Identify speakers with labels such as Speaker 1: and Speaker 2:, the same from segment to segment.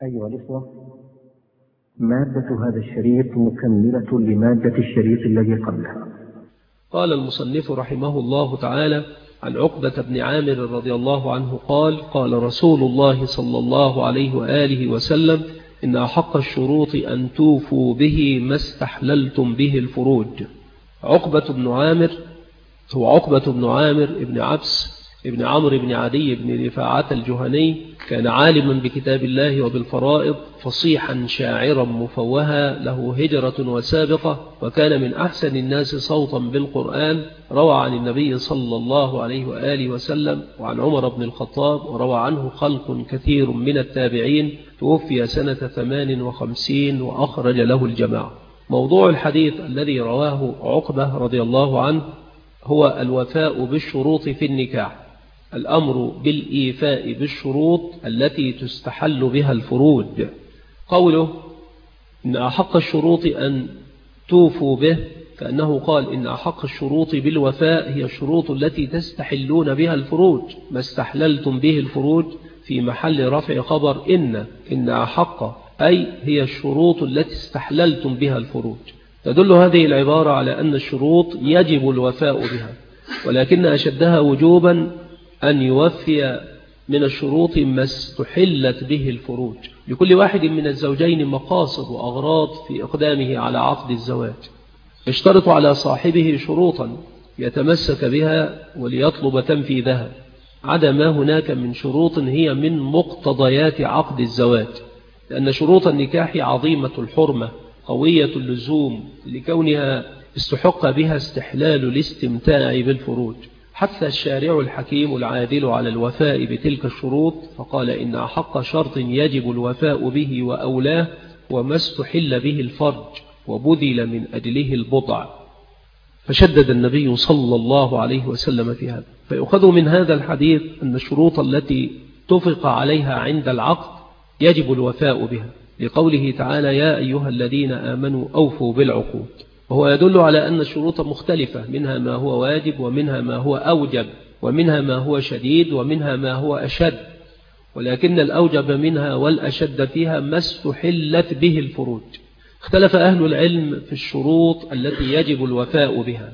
Speaker 1: أيها الإخوة، مادة هذا الشريط مكملة لمادة الشريط الذي قبلها.
Speaker 2: قال المصنف رحمه الله تعالى عن عقبة بن عامر رضي الله عنه قال: قال رسول الله صلى الله عليه وآله وسلم: إن أحق الشروط أن توفوا به ما استحللتم به الفروج. عقبة بن عامر هو عقبة بن عامر بن عبس ابن عمرو بن عدي بن رفاعة الجهني، كان عالما بكتاب الله وبالفرائض، فصيحا شاعرا مفوها، له هجرة وسابقة، وكان من أحسن الناس صوتا بالقرآن. روى عن النبي صلى الله عليه وآله وسلم وعن عمر بن الخطاب، وروى عنه خلق كثير من التابعين. توفي سنة 58 وأخرج له الجماعة. موضوع الحديث الذي رواه عقبة رضي الله عنه هو الوفاء بالشروط في النكاح، الأمر بالإيفاء بالشروط التي تستحل بها الفروج. قوله إن أحق الشروط أن توفوا به، كأنه قال إن أحق الشروط بالوفاء هي الشروط التي تستحلون بها الفروج، ما استحللتم به الفروج، في محل رفع خبر إن أحق، أي هي الشروط التي استحللتم بها الفروج. تدل هذه العبارة على أن الشروط يجب الوفاء بها، ولكن أشدها وجوبا أن يوفي من الشروط ما استحلت به الفروج. لكل واحد من الزوجين مقاصد وأغراض في إقدامه على عقد الزواج، يشترط على صاحبه شروطا يتمسك بها وليطلب تنفيذها، عدا ما هناك من شروط هي من مقتضيات عقد الزواج، لأن شروط النكاح عظيمة الحرمة قوية اللزوم، لكونها استحق بها استحلال الاستمتاع بالفروج. حث الشارع الحكيم العادل على الوفاء بتلك الشروط، فقال إن أحق شرط يجب الوفاء به وأولاه وما استحل به الفرج وبذل من أجله البضع. فشدد النبي صلى الله عليه وسلم في هذا. فيؤخذ من هذا الحديث أن الشروط التي اتفق عليها عند العقد يجب الوفاء بها، لقوله تعالى: يا أيها الذين آمنوا أوفوا بالعقود. وهو يدل على أن الشروط مختلفة، منها ما هو واجب، ومنها ما هو أوجب، ومنها ما هو شديد، ومنها ما هو أشد، ولكن الأوجب منها والأشد فيها ما استحلت به الفروج. اختلف أهل العلم في الشروط التي يجب الوفاء بها،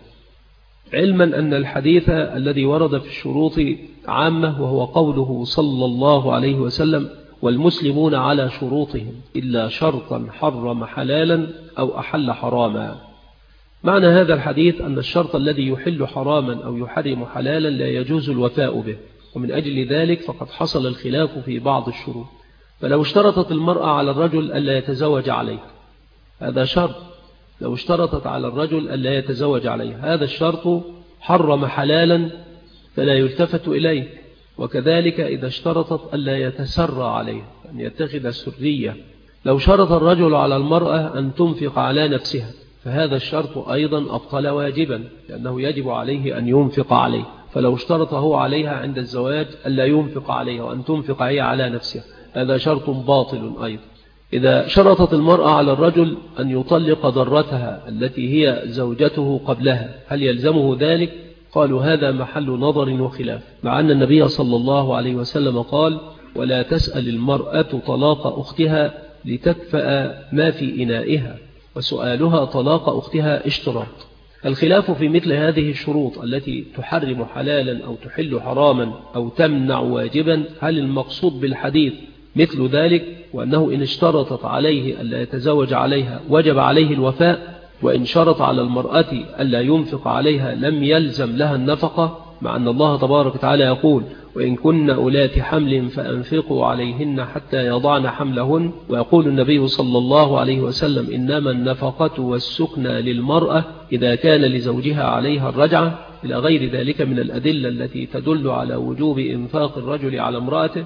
Speaker 2: علما أن الحديث الذي ورد في الشروط عامة، وهو قوله صلى الله عليه وسلم: والمسلمون على شروطهم إلا شرطا حرم حلالا أو أحل حراما. معنى هذا الحديث أن الشرط الذي يحل حراما أو يحرم حلالا لا يجوز الوفاء به، ومن أجل ذلك فقد حصل الخلاف في بعض الشروط. فلو اشترطت المرأة على الرجل ألا يتزوج عليه، هذا شرط. لو اشترطت على الرجل ألا يتزوج عليه، هذا الشرط حرم حلالا فلا يلتفت إليه. وكذلك إذا اشترطت ألا يتسرى عليه، أن يتخذ سرية. لو شرط الرجل على المرأة أن تنفق على نفسها، فهذا الشرط أيضا أبطل واجبا، لأنه يجب عليه أن ينفق عليه. فلو اشترطه عليها عند الزواج ألا ينفق عليها وأن تنفق هي على نفسها، هذا شرط باطل أيضا. إذا شرطت المرأة على الرجل أن يطلق ضرتها التي هي زوجته قبلها، هل يلزمه ذلك؟ قالوا هذا محل نظر وخلاف، مع أن النبي صلى الله عليه وسلم قال: ولا تسأل المرأة طلاق أختها لتكفأ ما في إنائها، وسؤالها طلاق أختها اشتراط. الخلاف في مثل هذه الشروط التي تحرم حلالا أو تحل حراما أو تمنع واجبا، هل المقصود بالحديث مثل ذلك، وأنه إن اشترطت عليه ألا يتزوج عليها وجب عليه الوفاء، وإن شرط على المرأة ألا ينفق عليها لم يلزم لها النفقة، مع أن الله تبارك وتعالى يقول: وإن كن أولات حمل فأنفقوا عليهن حتى يضعن حملهن. ويقول النبي صلى الله عليه وسلم: إنما النفقة والسكنى للمرأة إذا كان لزوجها عليها الرجعة، إلى غير ذلك من الأدلة التي تدل على وجوب إنفاق الرجل على امرأته.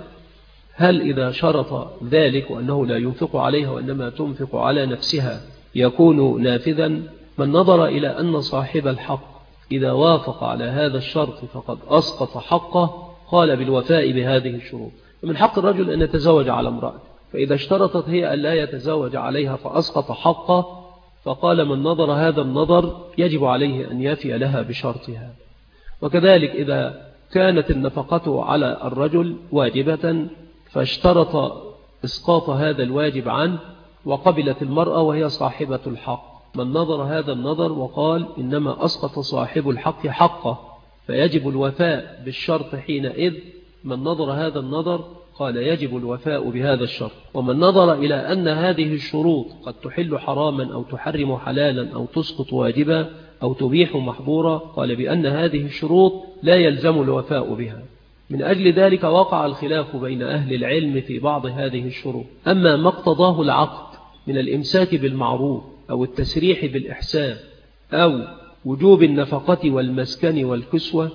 Speaker 2: هل إذا شرط ذلك وأنه لا ينفق عليها وإنما تنفق على نفسها يكون نافذا؟ من نظر إلى أن صاحب الحق إذا وافق على هذا الشرط فقد أسقط حقه، قال بالوفاء بهذه الشروط. ومن حق الرجل أن يتزوج على امرأة، فإذا اشترطت هي أن لا يتزوج عليها فأسقط حقه، فقال من نظر هذا النظر يجب عليه أن يفي لها بشرطها. وكذلك إذا كانت النفقة على الرجل واجبة فاشترط إسقاط هذا الواجب عنه، وقبلت المرأة وهي صاحبة الحق. من نظر هذا النظر وقال إنما أسقط صاحب الحق حقه فيجب الوفاء بالشرط حينئذ، من نظر هذا النظر قال يجب الوفاء بهذا الشرط. ومن نظر إلى أن هذه الشروط قد تحل حراما أو تحرم حلالا أو تسقط واجبا أو تبيح محظورا قال بأن هذه الشروط لا يلزم الوفاء بها. من أجل ذلك وقع الخلاف بين أهل العلم في بعض هذه الشروط. أما ما اقتضاه العقد من الإمساك بالمعروف أو التسريح بالإحسان أو وجوب النفقة والمسكن والكسوة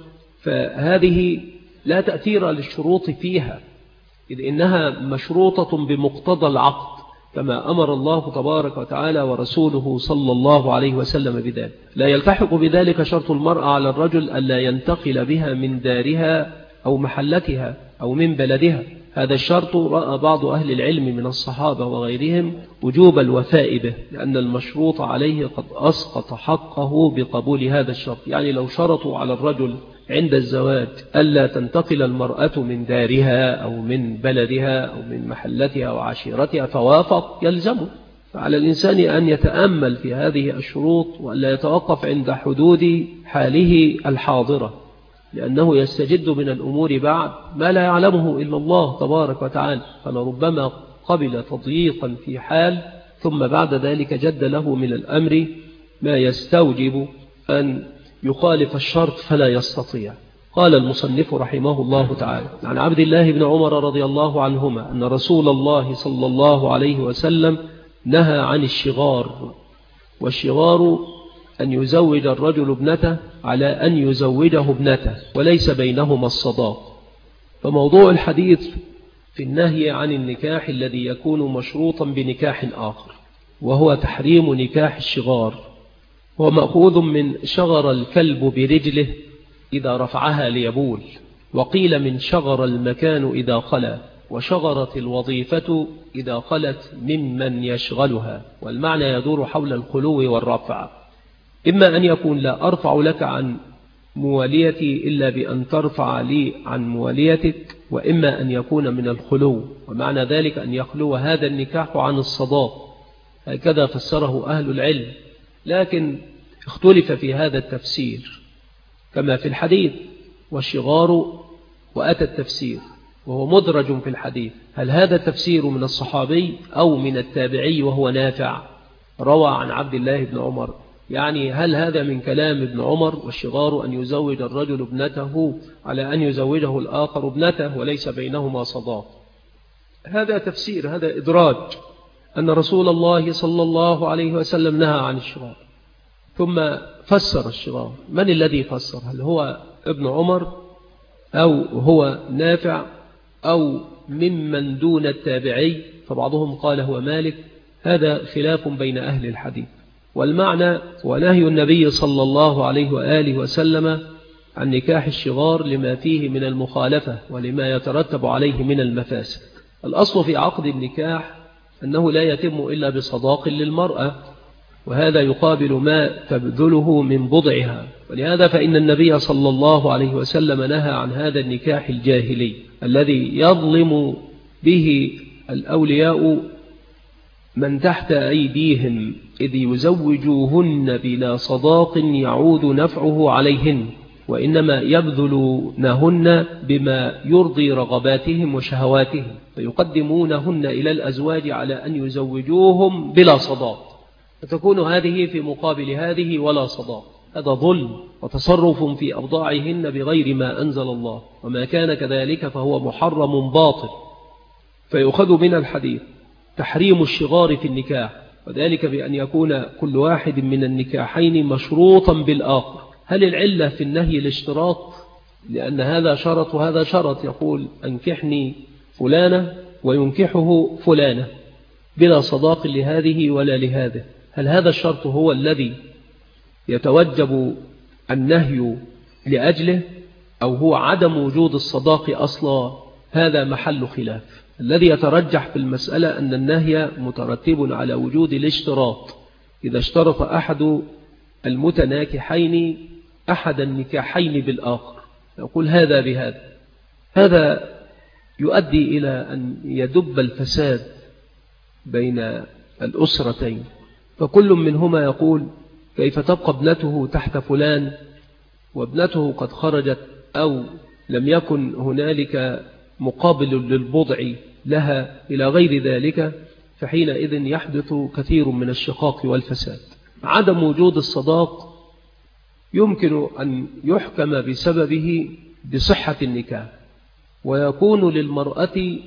Speaker 2: فهذه لا تأثير للشروط فيها، إذ إنها مشروطة بمقتضى العقد كما أمر الله تبارك وتعالى ورسوله صلى الله عليه وسلم بذلك. لا يلتحق بذلك شرط المرأة على الرجل ألا ينتقل بها من دارها أو محلتها أو من بلدها. هذا الشرط رأى بعض أهل العلم من الصحابة وغيرهم وجوب الوفاء به، لأن المشروط عليه قد أسقط حقه بقبول هذا الشرط. يعني لو شرطوا على الرجل عند الزواج ألا تنتقل المرأة من دارها أو من بلدها أو من محلتها وعشيرتها فوافق يلزمه. فعلى الإنسان أن يتأمل في هذه الشروط وألا يتوقف عند حدود حاله الحاضرة، لأنه يستجد من الأمور بعد ما لا يعلمه إلا الله تبارك وتعالى، فلربما قبل تضييقا في حال ثم بعد ذلك جد له من الأمر ما يستوجب أن يخالف الشرط فلا يستطيع. قال المصنف رحمه الله تعالى عن عبد الله بن عمر رضي الله عنهما أن رسول الله صلى الله عليه وسلم نهى عن الشغار، والشغار أن يزوج الرجل ابنته على أن يزوجه ابنته وليس بينهما الصداق. فموضوع الحديث في النهي عن النكاح الذي يكون مشروطا بنكاح آخر، وهو تحريم نكاح الشغار، هو مأخوذ من شغر الكلب برجله إذا رفعها ليبول، وقيل من شغر المكان إذا خلا، وشغرت الوظيفة إذا خلت ممن يشغلها، والمعنى يدور حول الخلو والرفع. إما أن يكون لا أرفع لك عن مواليتي إلا بأن ترفع لي عن مواليتك، وإما أن يكون من الخلو، ومعنى ذلك أن يخلو هذا النكاح عن الصداق. هكذا فسره أهل العلم، لكن اختلف في هذا التفسير كما في الحديث والشغار، وأتى التفسير وهو مدرج في الحديث. هل هذا التفسير من الصحابي أو من التابعي وهو نافع روى عن عبد الله بن عمر؟ يعني هل هذا من كلام ابن عمر والشغار أن يزوج الرجل ابنته على أن يزوجه الآخر ابنته وليس بينهما صداق؟ هذا تفسير، هذا إدراج أن رسول الله صلى الله عليه وسلم نهى عن الشغار ثم فسر الشغار. من الذي فسر؟ هل هو ابن عمر أو هو نافع أو ممن دون التابعي؟ فبعضهم قال هو مالك. هذا خلاف بين أهل الحديث، والمعنى ونهي النبي صلى الله عليه وآله وسلم عن نكاح الشغار لما فيه من المخالفة ولما يترتب عليه من المفاسد. الأصل في عقد النكاح أنه لا يتم إلا بصداق للمرأة، وهذا يقابل ما تبذله من بضعها، ولهذا فإن النبي صلى الله عليه وسلم نهى عن هذا النكاح الجاهلي الذي يظلم به الأولياء من تحت أيديهم، إذ يزوجوهن بلا صداق يعود نفعه عليهن، وإنما يبذلونهن بما يرضي رغباتهم وشهواتهم، فيقدمونهن إلى الأزواج على أن يزوجوهم بلا صداق، فتكون هذه في مقابل هذه ولا صداق. هذا ظلم وتصرف في أوضاعهن بغير ما أنزل الله، وما كان كذلك فهو محرم باطل. فيؤخذ من الحديث تحريم الشغار في النكاح، وذلك بأن يكون كل واحد من النكاحين مشروطا بالآخر. هل العلة في النهي الاشتراط؟ لأن هذا شرط وهذا شرط، يقول أنكحني فلانة وينكحه فلانة بلا صداق لهذه ولا لهذا. هل هذا الشرط هو الذي يتوجب النهي لأجله، أو هو عدم وجود الصداق أصلا؟ هذا محل خلاف. الذي يترجح في المسألة أن النهي مترتب على وجود الاشتراط. إذا اشترط أحد المتناكحين أحد النكاحين بالآخر، يقول هذا بهذا، هذا يؤدي إلى أن يدب الفساد بين الأسرتين، فكل منهما يقول كيف تبقى ابنته تحت فلان وابنته قد خرجت، أو لم يكن هنالك مقابل للبضع لها إلى غير ذلك، فحينئذ يحدث كثير من الشقاق والفساد. عدم وجود الصداق يمكن أن يحكم بسببه بصحة النكاح، ويكون للمرأة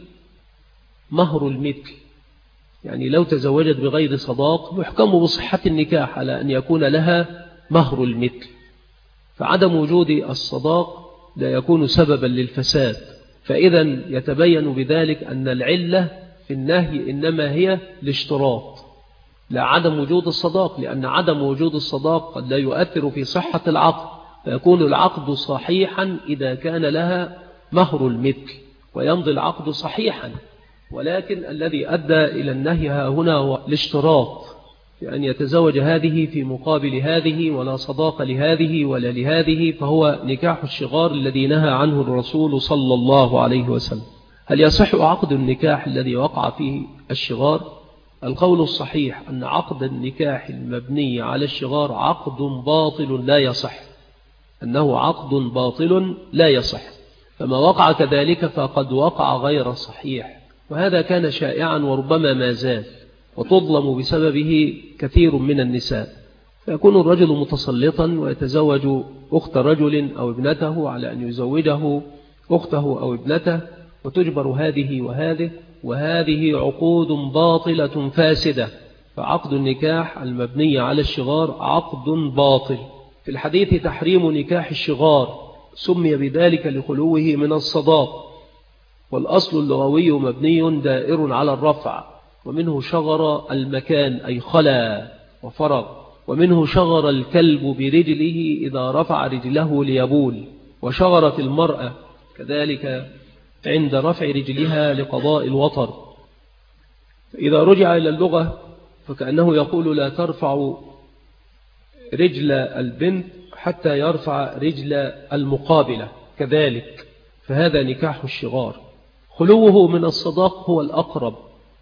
Speaker 2: مهر المثل، يعني لو تزوجت بغير صداق يحكم بصحة النكاح على أن يكون لها مهر المثل، فعدم وجود الصداق لا يكون سببا للفساد. فإذا يتبين بذلك أن العلة في النهي إنما هي الاشتراط لا عدم وجود الصداق، لأن عدم وجود الصداق قد لا يؤثر في صحة العقد، فيكون العقد صحيحا إذا كان لها مهر المثل ويمضي العقد صحيحا، ولكن الذي أدى إلى النهي هنا هو الاشتراط، بأن يتزوج هذه في مقابل هذه ولا صداق لهذه ولا لهذه، فهو نكاح الشغار الذي نهى عنه الرسول صلى الله عليه وسلم. هل يصح عقد النكاح الذي وقع فيه الشغار؟ القول الصحيح أن عقد النكاح المبني على الشغار عقد باطل لا يصح، أنه عقد باطل لا يصح، فما وقع كذلك فقد وقع غير صحيح، وهذا كان شائعا وربما ما زال، وتظلم بسببه كثير من النساء، فيكون الرجل متسلطا ويتزوج أخت رجل أو ابنته على أن يزوجه أخته أو ابنته، وتجبر هذه وهذه، وهذه عقود باطلة فاسدة. فعقد النكاح المبني على الشغار عقد باطل. في الحديث تحريم نكاح الشغار سمي بذلك لخلوه من الصداق، والأصل اللغوي مبني دائر على الرفع، ومنه شغر المكان أي خلا وفرغ، ومنه شغر الكلب برجله إذا رفع رجله ليبول، وشغرت المرأة كذلك عند رفع رجلها لقضاء الوطر. إذا رجع إلى اللغة فكأنه يقول لا ترفع رجل البنت حتى يرفع رجل المقابلة كذلك، فهذا نكاح الشغار. خلوه من الصداق هو الأقرب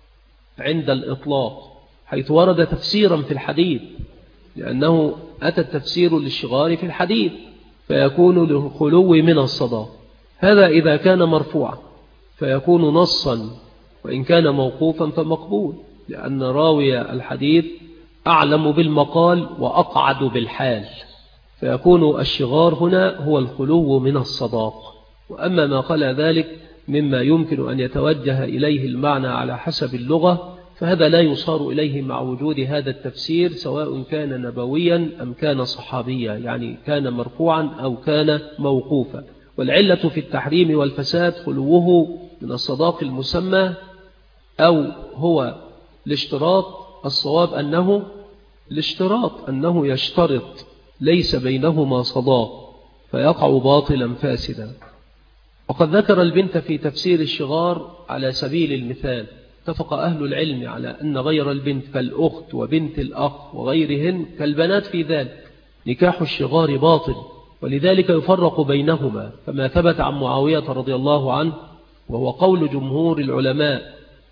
Speaker 2: عند الإطلاق، حيث ورد تفسيرا في الحديث، لأنه أتى التفسير للشغار في الحديث، فيكون للخلو من الصداق. هذا إذا كان مرفوعا فيكون نصا، وإن كان موقوفا فمقبول، لأن راوي الحديث أعلم بالمقال وأقعد بالحال، فيكون الشغار هنا هو الخلو من الصداق. وأما ما قال ذلك مما يمكن أن يتوجه إليه المعنى على حسب اللغة، فهذا لا يصار إليه مع وجود هذا التفسير، سواء كان نبويا أم كان صحابيا، يعني كان مرفوعا أو كان موقوفا. والعلة في التحريم والفساد خلوه من الصداق المسمى أو هو الاشتراط. الصواب أنه الاشتراط، أنه يشترط ليس بينهما صداق، فيقع باطلا فاسدا. وقد ذكر البنت في تفسير الشغار على سبيل المثال. اتفق أهل العلم على أن غير البنت كالأخت وبنت الأخ وغيرهن كالبنات في ذلك نكاح الشغار باطل، ولذلك يفرق بينهما، فما ثبت عن معاوية رضي الله عنه وهو قول جمهور العلماء،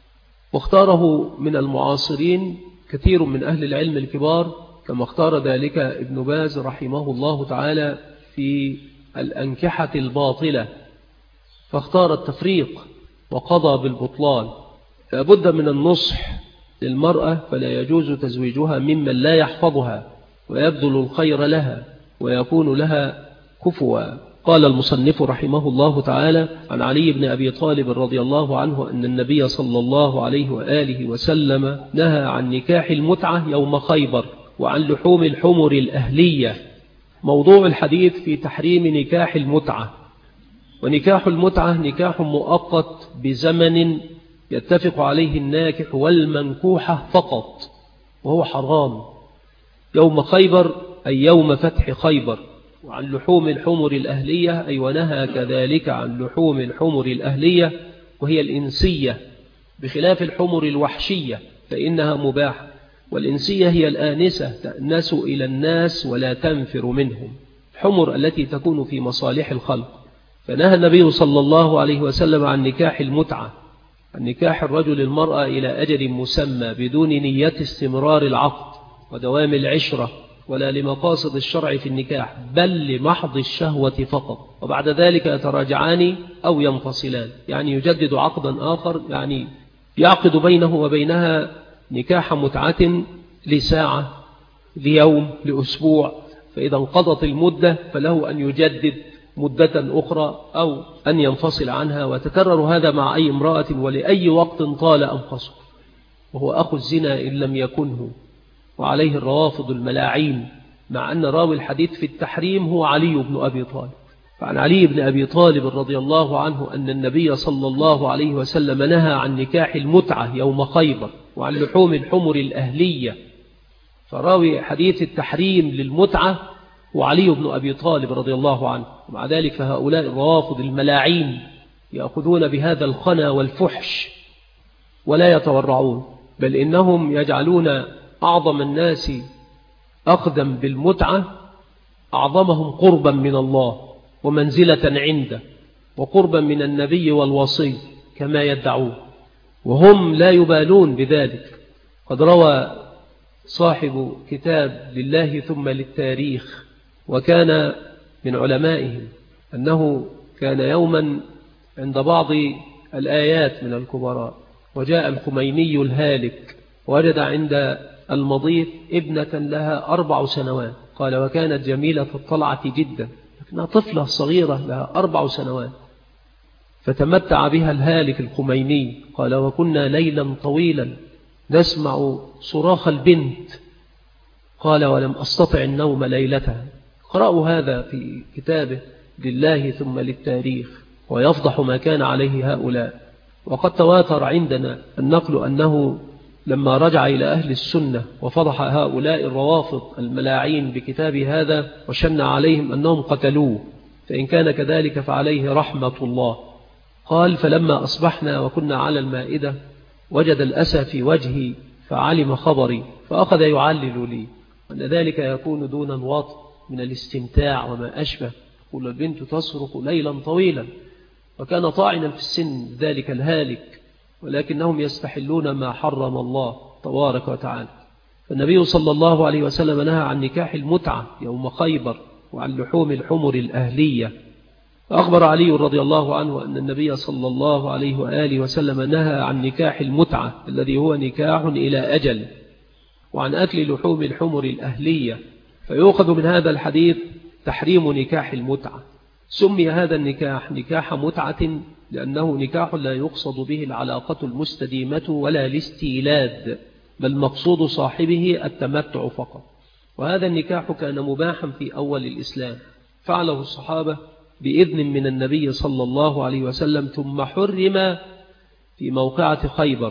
Speaker 2: واختاره من المعاصرين كثير من أهل العلم الكبار، كما اختار ذلك ابن باز رحمه الله تعالى في الأنكحة الباطلة، فاختار التفريق وقضى بالبطلان. لابد من النصح للمرأة، فلا يجوز تزويجها ممن لا يحفظها ويبذل الخير لها ويكون لها كفوا. قال المصنف رحمه الله تعالى عن علي بن أبي طالب رضي الله عنه أن النبي صلى الله عليه وآله وسلم نهى عن نكاح المتعة يوم خيبر وعن لحوم الحمر الأهلية. موضوع الحديث في تحريم نكاح المتعة. ونكاح المتعة نكاح مؤقت بزمن يتفق عليه الناكح والمنكوحة فقط، وهو حرام يوم خيبر أي يوم فتح خيبر. وعن لحوم الحمر الأهلية أي ونهى كذلك عن لحوم الحمر الأهلية، وهي الإنسية، بخلاف الحمر الوحشية فإنها مباحة، والإنسية هي الآنسة تأنس إلى الناس ولا تنفر منهم، الحمر التي تكون في مصالح الخلق. فنهى النبي صلى الله عليه وسلم عن نكاح المتعة، عن نكاح الرجل المرأة إلى أجل مسمى بدون نية استمرار العقد ودوام العشرة ولا لمقاصد الشرع في النكاح، بل لمحض الشهوة فقط، وبعد ذلك يتراجعان أو ينفصلان، يعني يجدد عقدا آخر، يعني يعقد بينه وبينها نكاح متعة لساعة، ليوم، لأسبوع، فإذا انقضت المدة فله أن يجدد مدة أخرى أو أن ينفصل عنها، وتكرر هذا مع أي امرأة ولأي وقت طال أنفسه، وهو أخو الزنا إن لم يكنه، وعليه الروافض الملاعين، مع أن راوي الحديث في التحريم هو علي بن أبي طالب. فعن علي بن أبي طالب رضي الله عنه أن النبي صلى الله عليه وسلم نهى عن نكاح المتعة يوم خيبر وعن لحوم الحمر الأهلية، فراوي حديث التحريم للمتعة وعلي بن أبي طالب رضي الله عنه. ومع ذلك فهؤلاء الروافض الملاعين يأخذون بهذا الخنا والفحش ولا يتورعون، بل إنهم يجعلون أعظم الناس أخذا بالمتعة أعظمهم قربا من الله ومنزلة عنده وقربا من النبي والوصي كما يدعون، وهم لا يبالون بذلك. قد روى صاحب كتاب لله ثم للتاريخ، وكان من علمائهم، أنه كان يوما عند بعض الآيات من الكبراء، وجاء الخميني الهالك وجد عند المضيف ابنة لها 4 سنوات، قال وكانت جميلة الطلعة جدا، لكنها طفلة صغيرة لها 4 سنوات، فتمتع بها الهالك الخميني، قال وكنا ليلا طويلا نسمع صراخ البنت، قال ولم أستطع النوم ليلتها. قرأوا هذا في كتابه لله ثم للتاريخ، ويفضح ما كان عليه هؤلاء. وقد تواتر عندنا النقل أنه لما رجع إلى أهل السنة وفضح هؤلاء الروافض الملاعين بكتاب هذا وشن عليهم أنهم قتلوه، فإن كان كذلك فعليه رحمة الله. قال فلما أصبحنا وكنا على المائدة وجد الأسى في وجهي فعلم خبري فأخذ يعلل لي أن ذلك يكون دون الوطء من الاستمتاع وما أشبه. قل البنت تصرخ ليلا طويلا، وكان طاعنا في السن ذلك الهالك، ولكنهم يستحلون ما حرم الله تبارك وتعالى. فالنبي صلى الله عليه وسلم نهى عن نكاح المتعة يوم خيبر وعن لحوم الحمر الأهلية. فأخبر علي رضي الله عنه أن النبي صلى الله عليه وآله وسلم نهى عن نكاح المتعة الذي هو نكاح إلى أجل، وعن أكل لحوم الحمر الأهلية. فيؤخذ من هذا الحديث تحريم نكاح المتعة. سمي هذا النكاح نكاح متعة لأنه نكاح لا يقصد به العلاقة المستديمة ولا الاستيلاد، بل مقصود صاحبه التمتع فقط. وهذا النكاح كان مباحا في أول الإسلام، فعله الصحابة بإذن من النبي صلى الله عليه وسلم، ثم حرم في موقعة خيبر،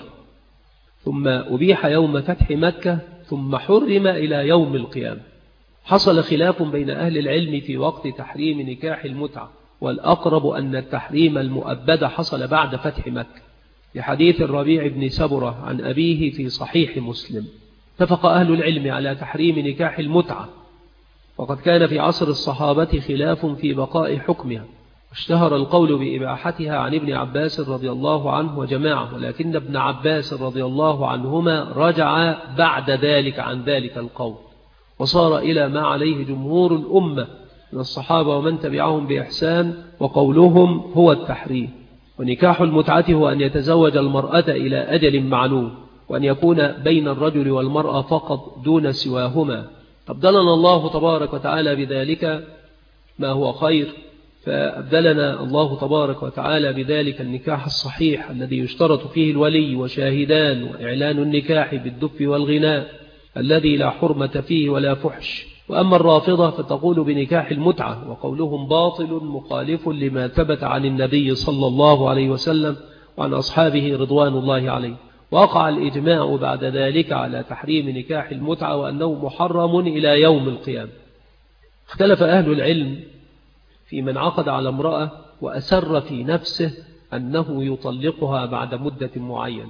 Speaker 2: ثم أبيح يوم فتح مكة، ثم حرم إلى يوم القيامة. حصل خلاف بين أهل العلم في وقت تحريم نكاح المتعة، والأقرب أن التحريم المؤبد حصل بعد فتح مكة، لحديث الربيع بن سبرة عن أبيه في صحيح مسلم. اتفق أهل العلم على تحريم نكاح المتعة، وقد كان في عصر الصحابة خلاف في بقاء حكمها، اشتهر القول بإباحتها عن ابن عباس رضي الله عنه وجماعة، ولكن ابن عباس رضي الله عنهما رجع بعد ذلك عن ذلك القول، وصار إلى ما عليه جمهور الأمة من الصحابة ومن تبعهم بإحسان، وقولهم هو التحريم. ونكاح المتعة هو أن يتزوج المرأة إلى أجل معلوم، وأن يكون بين الرجل والمرأة فقط دون سواهما. أبدلنا الله تبارك وتعالى بذلك ما هو خير، فأبدلنا الله تبارك وتعالى بذلك النكاح الصحيح الذي يشترط فيه الولي وشاهدان، وإعلان النكاح بالدف والغناء الذي لا حرمة فيه ولا فحش. وأما الرافضة فتقول بنكاح المتعة، وقولهم باطل مخالف لما ثبت عن النبي صلى الله عليه وسلم وعن أصحابه رضوان الله عليه. وقع الإجماع بعد ذلك على تحريم نكاح المتعة وأنه محرم إلى يوم القيامة. اختلف أهل العلم في من عقد على امرأة وأسر في نفسه أنه يطلقها بعد مدة معينة،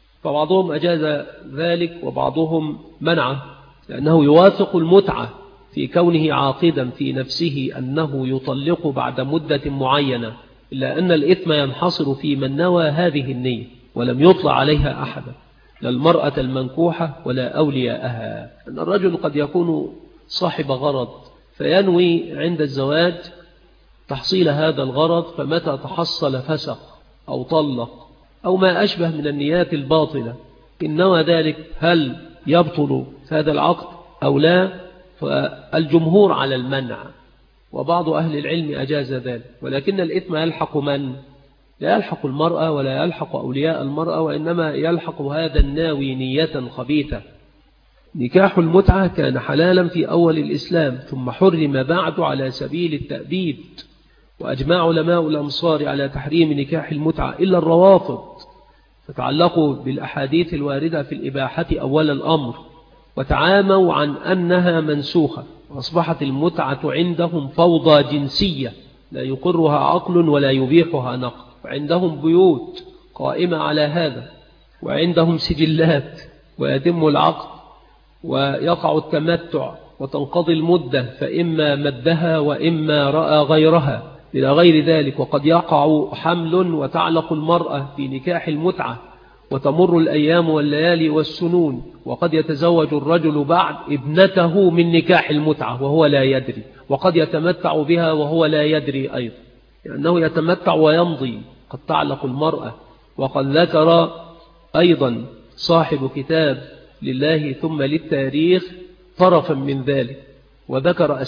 Speaker 2: فبعضهم أجاز ذلك وبعضهم منعه، لأنه يوافق المتعة في كونه عاقدا في نفسه أنه يطلق بعد مدة معينة، إلا أن الإثم ينحصر في من نوى هذه النية ولم يطلع عليها أحدا، لا المرأة المنكوحة ولا أولياءها. أن الرجل قد يكون صاحب غرض فينوي عند الزواج تحصيل هذا الغرض، فمتى تحصل فسق أو طلق أو ما أشبه من النيات الباطلة إن نوى ذلك هل يبطل هذا العقد أو لا؟ فالجمهور على المنع، وبعض أهل العلم أجاز ذلك، ولكن الإثم يلحق من؟ لا يلحق المرأة ولا يلحق أولياء المرأة، وإنما يلحق هذا الناوي نية خبيثة. نكاح المتعة كان حلالا في أول الإسلام، ثم حرم بعد على سبيل التأبيد، وأجمع علماء الأمصار على تحريم نكاح المتعة إلا الروافض، فتعلقوا بالأحاديث الواردة في الإباحة أول الأمر، وتعاموا عن أنها منسوخة، وأصبحت المتعة عندهم فوضى جنسية لا يقرها عقل ولا يبيحها نقل، وعندهم بيوت قائمة على هذا، وعندهم سجلات، ويتم العقد ويقع التمتع وتنقضي المدة، فإما مدها وإما رأى غيرها إلى غير ذلك. وقد يقع حمل وتعلق المرأة في نكاح المتعة، وتمر الأيام والليالي والسنون، وقد يتزوج الرجل بعد ابنته من نكاح المتعة وهو لا يدري، وقد يتمتع بها وهو لا يدري أيضا، لأنه يتمتع ويمضي، قد تعلق المرأة. وقد ذكر أيضا صاحب كتاب لله ثم للتاريخ طرفا من ذلك، وذكر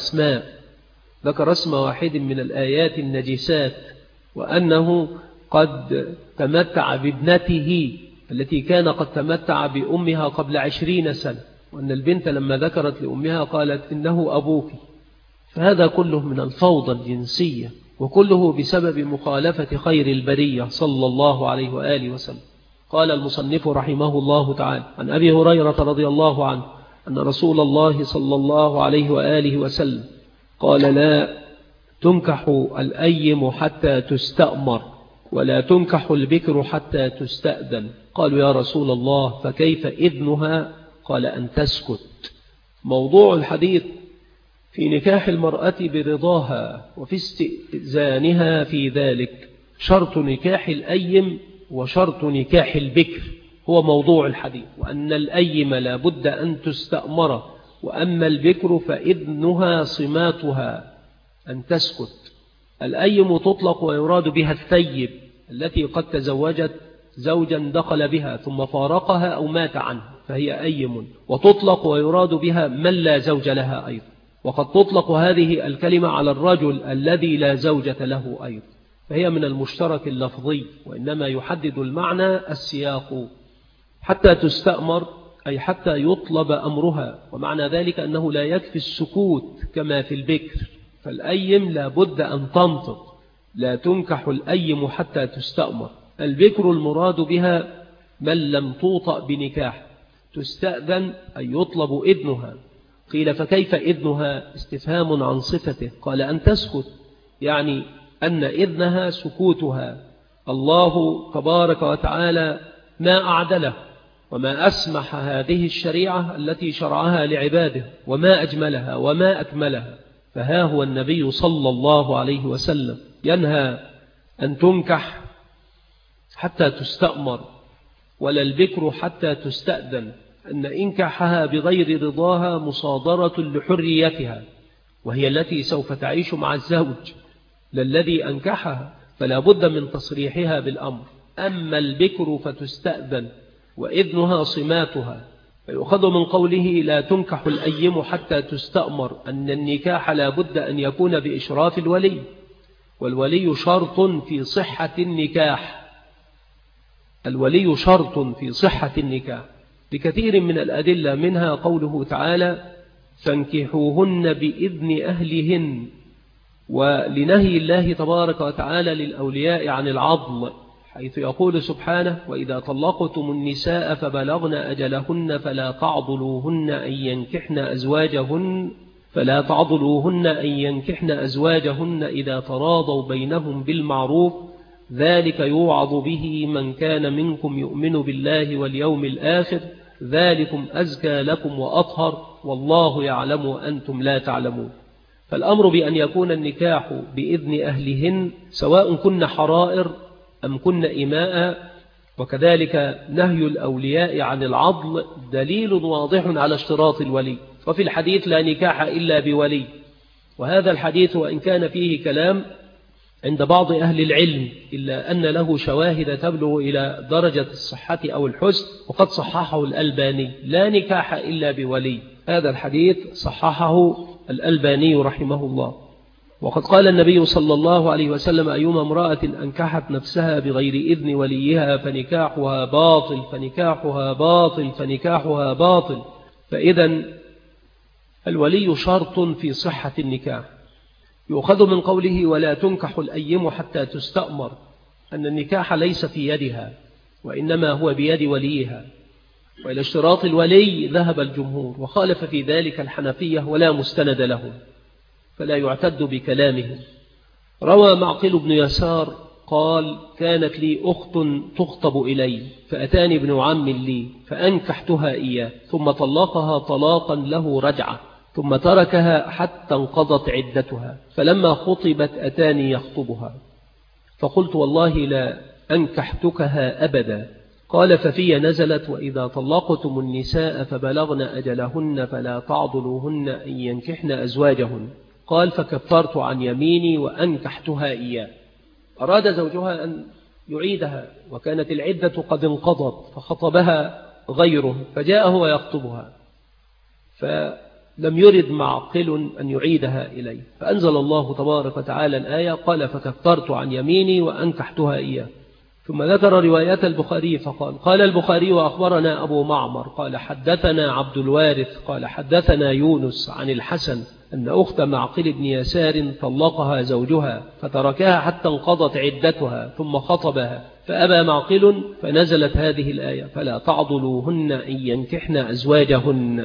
Speaker 2: ذكر اسم واحد من الآيات النجسات، وأنه قد تمتع بابنته التي كان قد تمتع بأمها قبل 20 سنة، وأن البنت لما ذكرت لأمها قالت إنه أبوك. فهذا كله من الفوضى الجنسية، وكله بسبب مخالفة خير البرية صلى الله عليه وآله وسلم. قال المصنف رحمه الله تعالى عن أبي هريرة رضي الله عنه أن رسول الله صلى الله عليه وآله وسلم قال: لا تنكح الأيم حتى تستأمر، ولا تنكح البكر حتى تستأذن. قالوا: يا رسول الله فكيف إذنها؟ قال: أن تسكت. موضوع الحديث في نكاح المرأة برضاها وفي استئذانها في ذلك، شرط نكاح الأيم وشرط نكاح البكر هو موضوع الحديث، وأن الأيم لا بد أن تستأمر، وأما البكر فإذنها صماتها أن تسكت. الأيم تطلق ويراد بها الثيب التي قد تزوجت زوجا دخل بها ثم فارقها أو مات عنه فهي أيم، وتطلق ويراد بها من لا زوج لها أيضا، وقد تطلق هذه الكلمة على الرجل الذي لا زوجة له أيضا، فهي من المشترك اللفظي، وإنما يحدد المعنى السياق. حتى تستأمر أي حتى يطلب أمرها، ومعنى ذلك أنه لا يكفي السكوت كما في البكر، فالأيم لا بد أن تنطق. لا تنكح الأيم حتى تستأمر. البكر المراد بها من لم توطأ بنكاح، تستأذن أي يطلب إذنها. قيل: فكيف إذنها؟ استفهام عن صفته. قال: أن تسكت، يعني أن إذنها سكوتها. الله تبارك وتعالى ما أعدله وما أسمح هذه الشريعة التي شرعها لعباده، وما أجملها وما أكملها. فها هو النبي صلى الله عليه وسلم ينهى أن تنكح حتى تستأمر، ولا البكر حتى تستأذن، أن إنكاحها بغير رضاها مصادرة لحريتها، وهي التي سوف تعيش مع الزوج للذي أنكحها، فلا بد من تصريحها بالأمر. أما البكر فتستأذن وإذنها صماتها. فيؤخذ من قوله: لا تنكح الأيم حتى تستأمر، أن النكاح لا بد أن يكون بإشراف الولي، والولي شرط في صحة النكاح. الولي شرط في صحة النكاح بكثير من الأدلة، منها قوله تعالى: فانكحوهن بإذن أهلهن، ولنهي الله تبارك وتعالى للأولياء عن العضل، حيث يقول سبحانه: وإذا طلقتم النساء فبلغن أجلهن فلا تعضلوهن أن ينكحن أزواجهن إذا تراضوا بينهم بالمعروف، ذلك يوعظ به من كان منكم يؤمن بالله واليوم الآخر، ذلكم أزكى لكم وأطهر والله يعلم وأنتم لا تعلمون. فالأمر بأن يكون النكاح بإذن أهلهن سواء كن حرائر أم كن إماء، وكذلك نهي الأولياء عن العضل دليل واضح على اشتراط الولي. وفي الحديث لا نكاح إلا بولي، وهذا الحديث وإن كان فيه كلام عند بعض أهل العلم إلا أن له شواهد تبلغ إلى درجة الصحة أو الحسن، وقد صححه الألباني، لا نكاح إلا بولي. هذا الحديث صححه الألباني رحمه الله. وقد قال النبي صلى الله عليه وسلم: أيما امرأة أنكحت نفسها بغير إذن وليها فنكاحها باطل فنكاحها باطل فنكاحها باطل. فإذا الولي شرط في صحة النكاح. يؤخذ من قوله: ولا تنكح الأيم حتى تستأمر، أن النكاح ليس في يدها وإنما هو بيد وليها. وإلى اشتراط الولي ذهب الجمهور، وخالف في ذلك الحنفية ولا مستند لهم، فلا يعتد بكلامهم. روى معقل بن يسار قال: كانت لي أخت تخطب إلي، فأتاني ابن عم لي فأنكحتها إياه، ثم طلقها طلاقا له رجعة، ثم تركها حتى انقضت عدتها، فلما خطبت أتاني يخطبها، فقلت: والله لا أنكحتكها أبدا. قال: ففي نزلت: وإذا طلقتم النساء فبلغن أجلهن فلا تعضلوهن أن ينكحن أزواجهن. قال: فكفرت عن يميني وأنكحتها إياه. أراد زوجها أن يعيدها وكانت العدة قد انقضت، فخطبها غيره فجاء هو يخطبها، فلم يرد معقل أن يعيدها إليه، فأنزل الله تبارك وتعالى الآية: قال: فكفرت عن يميني وأنكحتها إياه. ثم ذكر روايات البخاري فقال: قال البخاري: وأخبرنا أبو معمر قال حدثنا عبد الوارث قال حدثنا يونس عن الحسن أن أخت معقل بن يسار طلقها زوجها فتركها حتى انقضت عدتها ثم خطبها فأبى معقل، فنزلت هذه الآية: فلا تعضلوهن أن ينكحن أزواجهن.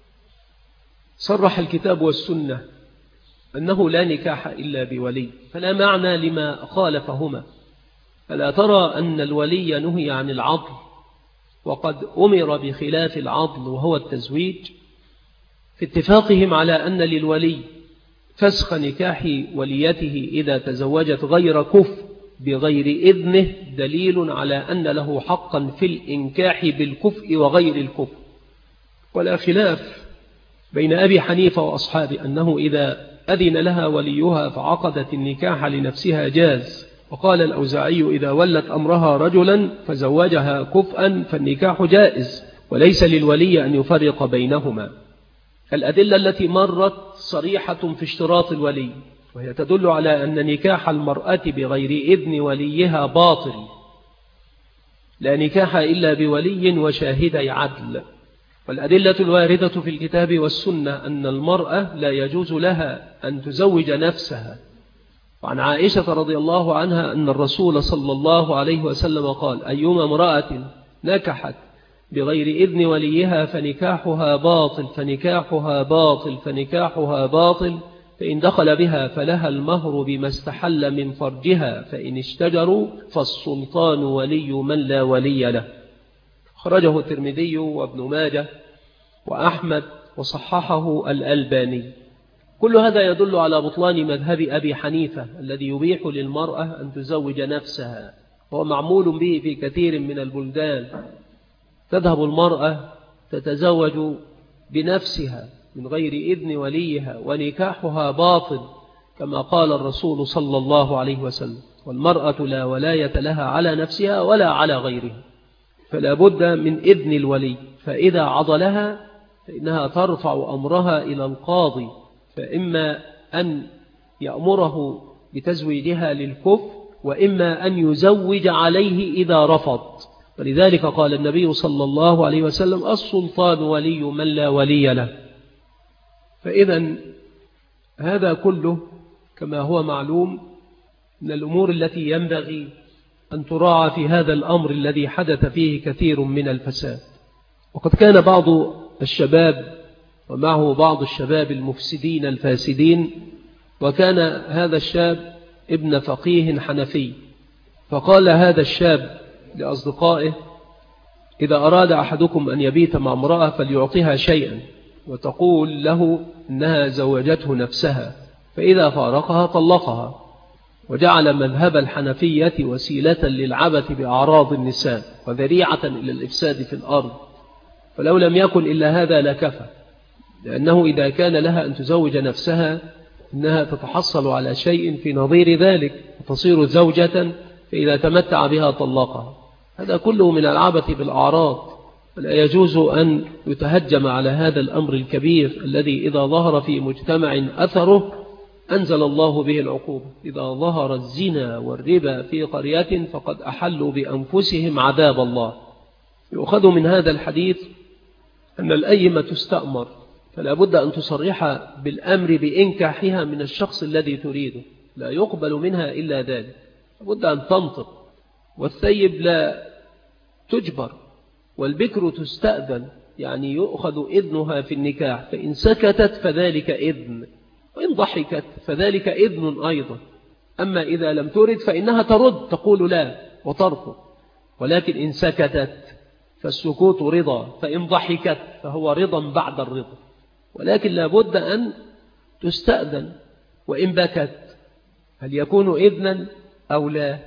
Speaker 2: صرح الكتاب والسنة أنه لا نكاح إلا بولي، فلا معنى لما خالفهما. فلا ترى أن الولي نهي عن العضل وقد أمر بخلاف العضل وهو التزويج، في اتفاقهم على أن للولي فسخ نكاح وليته إذا تزوجت غير كفء بغير إذنه دليل على أن له حقا في الإنكاح بالكفء وغير الكفء. ولا خلاف بين أبي حنيفة وأصحابه أنه إذا أذن لها وليها فعقدت النكاح لنفسها جاز. وقال الأوزاعي: إذا ولت أمرها رجلا فزوجها كفءا فالنكاح جائز، وليس للولي أن يفرق بينهما. الأدلة التي مرت صريحة في اشتراط الولي، وهي تدل على أن نكاح المرأة بغير إذن وليها باطل، لا نكاح إلا بولي وشاهدي عدل. والأدلة الواردة في الكتاب والسنة أن المرأة لا يجوز لها أن تزوج نفسها. وعن عائشة رضي الله عنها أن الرسول صلى الله عليه وسلم قال: أيما امرأة نكحت بغير إذن وليها فنكاحها باطل فنكاحها باطل فنكاحها باطل، فإن دخل بها فلها المهر بما استحل من فرجها، فإن اشتجروا فالسلطان ولي من لا ولي له. خرجه الترمذي وابن ماجه وأحمد وصححه الألباني. كل هذا يدل على بطلان مذهب أبي حنيفة الذي يبيح للمرأة أن تزوج نفسها، وهو معمول به في كثير من البلدان. تذهب المرأة تتزوج بنفسها من غير إذن وليها ونكاحها باطل، كما قال الرسول صلى الله عليه وسلم: والمرأة لا ولاية لها على نفسها ولا على غيرها، فلا بد من إذن الولي. فإذا عضلها فإنها ترفع أمرها إلى القاضي، فإما أن يأمره بتزويجها للكفء وإما أن يزوج عليه إذا رفض. ولذلك قال النبي صلى الله عليه وسلم: السلطان ولي من لا ولي له. فإذا هذا كله كما هو معلوم من الأمور التي ينبغي أن تراعى في هذا الأمر الذي حدث فيه كثير من الفساد. وقد كان بعض الشباب ومعه بعض الشباب المفسدين الفاسدين، وكان هذا الشاب ابن فقيه حنفي، فقال هذا الشاب لأصدقائه: إذا أراد أحدكم أن يبيت مع امرأة فليعطيها شيئا وتقول له إنها زوجته نفسها، فإذا فارقها طلقها، وجعل مذهب الحنفية وسيلة للعبث بأعراض النساء وذريعة إلى الإفساد في الأرض. فلو لم يكن إلا هذا لكفى، لأنه إذا كان لها أن تزوج نفسها إنها تتحصل على شيء في نظير ذلك وتصير زوجة، فإذا تمتع بها طلقها. هذا كله من العبث بالأعراض، ولا يجوز أن يتهجم على هذا الأمر الكبير الذي إذا ظهر في مجتمع أثره أنزل الله به العقوبة. إذا ظهر الزنا والربا في قرية فقد أحلوا بأنفسهم عذاب الله. يؤخذ من هذا الحديث أن الأيمة تستأمر، فلا بد أن تصرح بالأمر بإنكاحها من الشخص الذي تريده، لا يقبل منها إلا ذلك، لابد أن تنطق. والثيب لا تجبر، والبكر تستأذن، يعني يؤخذ إذنها في النكاح، فإن سكتت فذلك إذن، وإن ضحكت فذلك إذن أيضا. أما إذا لم ترد فإنها ترد، تقول لا وترفض، ولكن إن سكتت فالسكوت رضا، فإن ضحكت فهو رضا بعد الرضا، ولكن لا بد أن تستأذن. وإن بكت هل يكون إذنا أو لا؟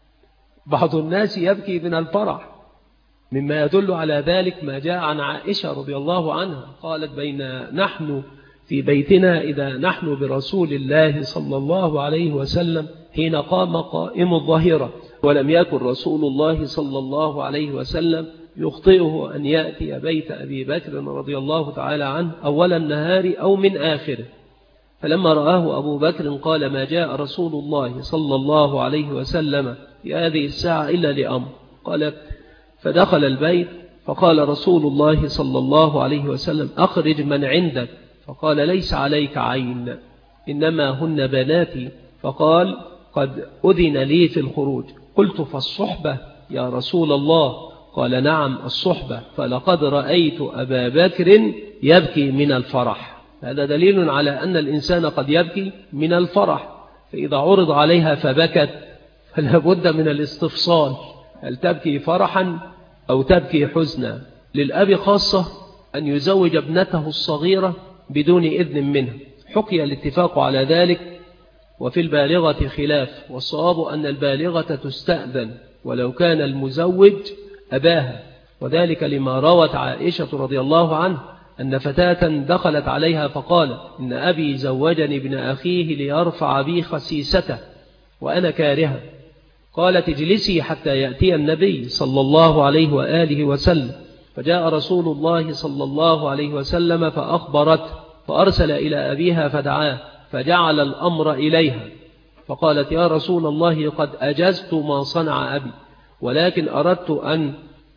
Speaker 2: بعض الناس يبكي من الفرح، مما يدل على ذلك ما جاء عن عائشة رضي الله عنها قالت: بين نحن في بيتنا إذا نحن برسول الله صلى الله عليه وسلم حين قام قائم الظهيرة، ولم يكن رسول الله صلى الله عليه وسلم يخطئه أن يأتي بيت أبي بكر رضي الله تعالى عنه أول النهار أو من آخره، فلما رآه أبو بكر قال: ما جاء رسول الله صلى الله عليه وسلم في هذه الساعة إلا لأمر. قال: فدخل البيت فقال رسول الله صلى الله عليه وسلم: أخرج من عندك. فقال: ليس عليك عين، إنما هن بناتي. فقال: قد أذن لي في الخروج. قلت: فالصحبة يا رسول الله؟ قال: نعم الصحبة، فلقد رأيت أبا بكر يبكي من الفرح. هذا دليل على أن الإنسان قد يبكي من الفرح، فإذا عرض عليها فبكت فلا بد من الاستفصال، هل تبكي فرحا أو تبكي حزنا. للأب خاصة أن يزوج ابنته الصغيرة بدون إذن منه، حكي الاتفاق على ذلك، وفي البالغة خلاف، والصواب أن البالغة تستأذن ولو كان المزوج أباها، وذلك لما روت عائشة رضي الله عنه أن فتاة دخلت عليها فقالت: إن أبي زوجني ابن أخيه ليرفع بي خسيسته وأنا كارهة. قالت: اجلسي حتى يأتي النبي صلى الله عليه وآله وسلم. فجاء رسول الله صلى الله عليه وسلم فأخبرت، فأرسل إلى أبيها فدعاه، فجعل الأمر إليها، فقالت: يا رسول الله قد أجزت ما صنع أبي، ولكن أردت أن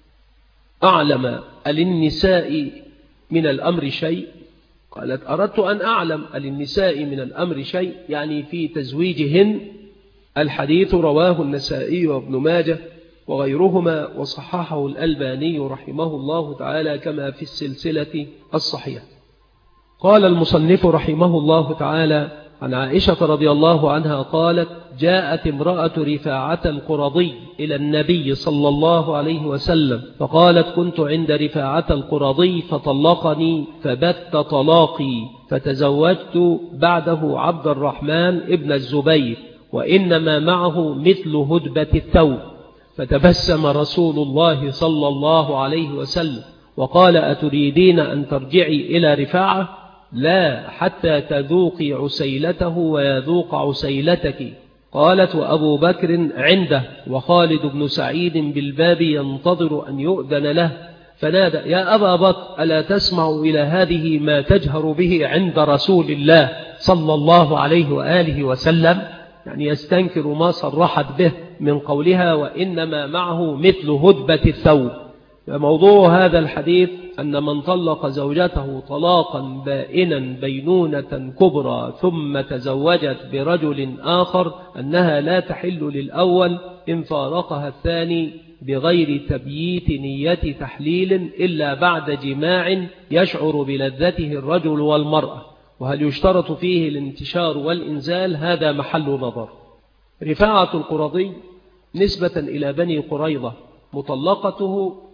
Speaker 2: أعلم للنساء من الأمر شيء؟ قالت: أردت أن أعلم للنساء من الأمر شيء، يعني في تزويجهن. الحديث رواه النسائي وابن ماجه وغيرهما، وصححه الألباني رحمه الله تعالى كما في السلسلة الصحيحة. قال المصنف رحمه الله تعالى: عن عائشة رضي الله عنها قالت: جاءت امرأة رفاعة القرظي إلى النبي صلى الله عليه وسلم فقالت: كنت عند رفاعة القرظي فطلقني فبت طلاقي، فتزوجت بعده عبد الرحمن ابن الزبير، وإنما معه مثل هدبة الثوب. فتبسم رسول الله صلى الله عليه وسلم وقال: أتريدين أن ترجعي إلى رفاعة؟ لا، حتى تذوقي عسيلته ويذوق عسيلتك. قالت: وأبو بكر عنده وخالد بن سعيد بالباب ينتظر أن يؤذن له، فنادى: يا أبا بكر، ألا تسمع إلى هذه ما تجهر به عند رسول الله صلى الله عليه وآله وسلم؟ يعني يستنكر ما صرحت به من قولها وإنما معه مثل هدبة الثوب. موضوع هذا الحديث أن من طلق زوجته طلاقا بائنا بينونة كبرى ثم تزوجت برجل آخر أنها لا تحل للأول إن فارقها الثاني بغير تبييت نية تحليل إلا بعد جماع يشعر بلذته الرجل والمرأة. وهل يشترط فيه الانتشار والإنزال؟ هذا محل نظر. رفاعة القرظي نسبة إلى بني قريظة، مطلقته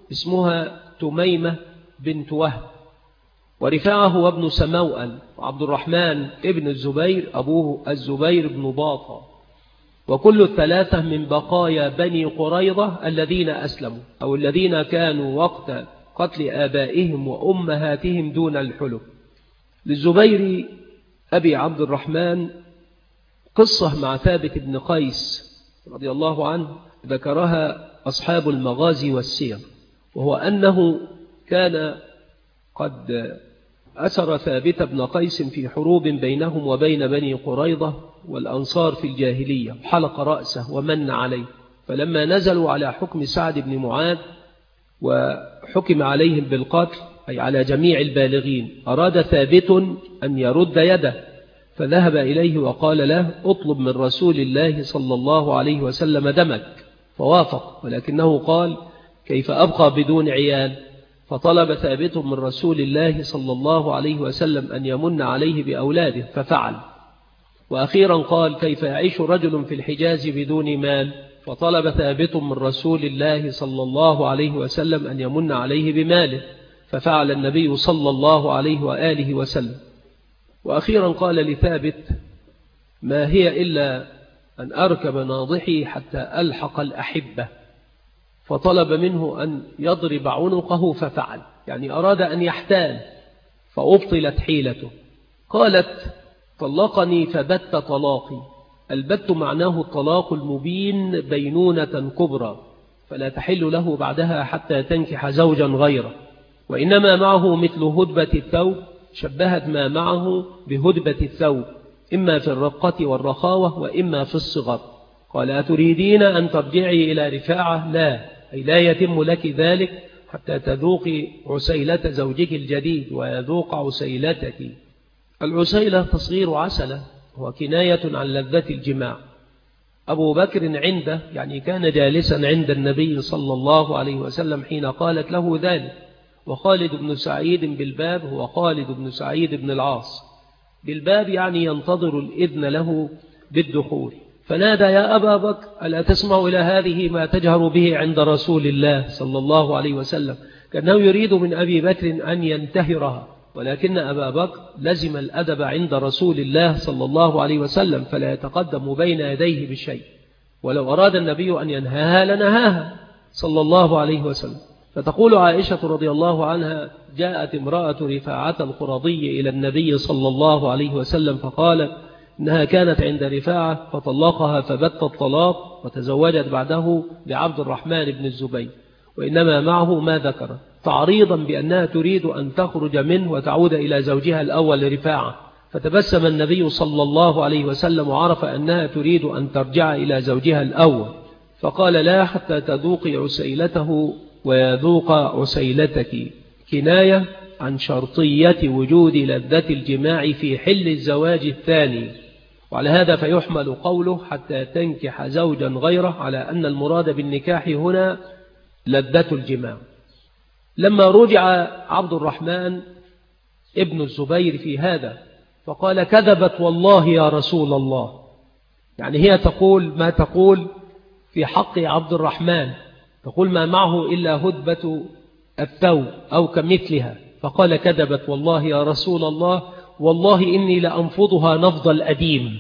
Speaker 2: اسمها تميمة بنت وهب، ورفاعة هو ابن سموأل، وعبد الرحمن ابن الزبير أبوه الزبير بن باطة، وكل الثلاثة من بقايا بني قريظة الذين أسلموا أو الذين كانوا وقت قتل آبائهم وأمهاتهم دون الحلم. للزبير أبي عبد الرحمن قصة مع ثابت بن قيس رضي الله عنه ذكرها أصحاب المغازي والسير، وهو أنه كان قد أسر ثابت بن قيس في حروب بينهم وبين بني قريظة والأنصار في الجاهلية، حلق رأسه ومن عليه، فلما نزلوا على حكم سعد بن معاذ وحكم عليهم بالقتل أي على جميع البالغين، أراد ثابت أن يرد يده، فذهب إليه وقال له اطلب من رسول الله صلى الله عليه وسلم دمك، فوافق، ولكنه قال كيف أبقى بدون عيال؟ فطلب ثابت من رسول الله صلى الله عليه وسلم أن يمن عليه بأولاده ففعل. وأخيرا قال كيف يعيش رجل في الحجاز بدون مال؟ فطلب ثابت من رسول الله صلى الله عليه وسلم أن يمن عليه بماله، ففعل النبي صلى الله عليه وآله وسلم. وأخيرا قال لثابت ما هي إلا أن أركب ناضحي حتى ألحق الأحبة، فطلب منه أن يضرب عنقه ففعل، يعني أراد أن يحتال، فأبطلت حيلته. قالت طلقني فبت طلاقي. البت معناه الطلاق المبين بينونة كبرى، فلا تحل له بعدها حتى تنكح زوجا غيره، وإنما معه مثل هدبة الثوب، شبهت ما معه بهدبة الثوب إما في الرقة والرخاوة وإما في الصغر. قال أتريدين أن ترجعي إلى رفاعة؟ لا، أي لا يتم لك ذلك حتى تذوقي عسيلة زوجك الجديد ويذوق عسيلتك. العسيلة تصغير عسلة، وكناية عن لذة الجماع. أبو بكر عنده، يعني كان جالسا عند النبي صلى الله عليه وسلم حين قالت له ذلك، وخالد بن سعيد بالباب، هو خالد بن سعيد بن العاص بالباب، يعني ينتظر الإذن له بالدخول، فنادى يا أبا بكر ألا تسمع إلى هذه ما تجهر به عند رسول الله صلى الله عليه وسلم، كأنه يريد من أبي بكر أن ينتهرها، ولكن أبا بكر لزم الأدب عند رسول الله صلى الله عليه وسلم، فلا يتقدم بين يديه بشيء، ولو أراد النبي أن ينهاها لنهاها صلى الله عليه وسلم. فتقول عائشة رضي الله عنها جاءت امرأة رفاعة القرظي إلى النبي صلى الله عليه وسلم فقالت إنها كانت عند رفاعة فطلقها فبت الطلاق، وتزوجت بعده بعبد الرحمن بن الزبير، وإنما معه ما ذكر تعريضا بأنها تريد أن تخرج منه وتعود إلى زوجها الأول رفاعة، فتبسم النبي صلى الله عليه وسلم وعرف أنها تريد أن ترجع إلى زوجها الأول، فقال لا حتى تذوقي عسيلته ويذوق عسيلتك، كناية عن شرطية وجود لذة الجماع في حل الزواج الثاني. وعلى هذا فيحمل قوله حتى تنكح زوجا غيره على أن المراد بالنكاح هنا لذة الجماع. لما رجع عبد الرحمن ابن الزبير في هذا فقال كذبت والله يا رسول الله، يعني هي تقول ما تقول في حق عبد الرحمن، تقول ما معه إلا هدبة الثوب أو كمثلها، فقال كذبت والله يا رسول الله، والله إني لأنفضها نفض الأديم،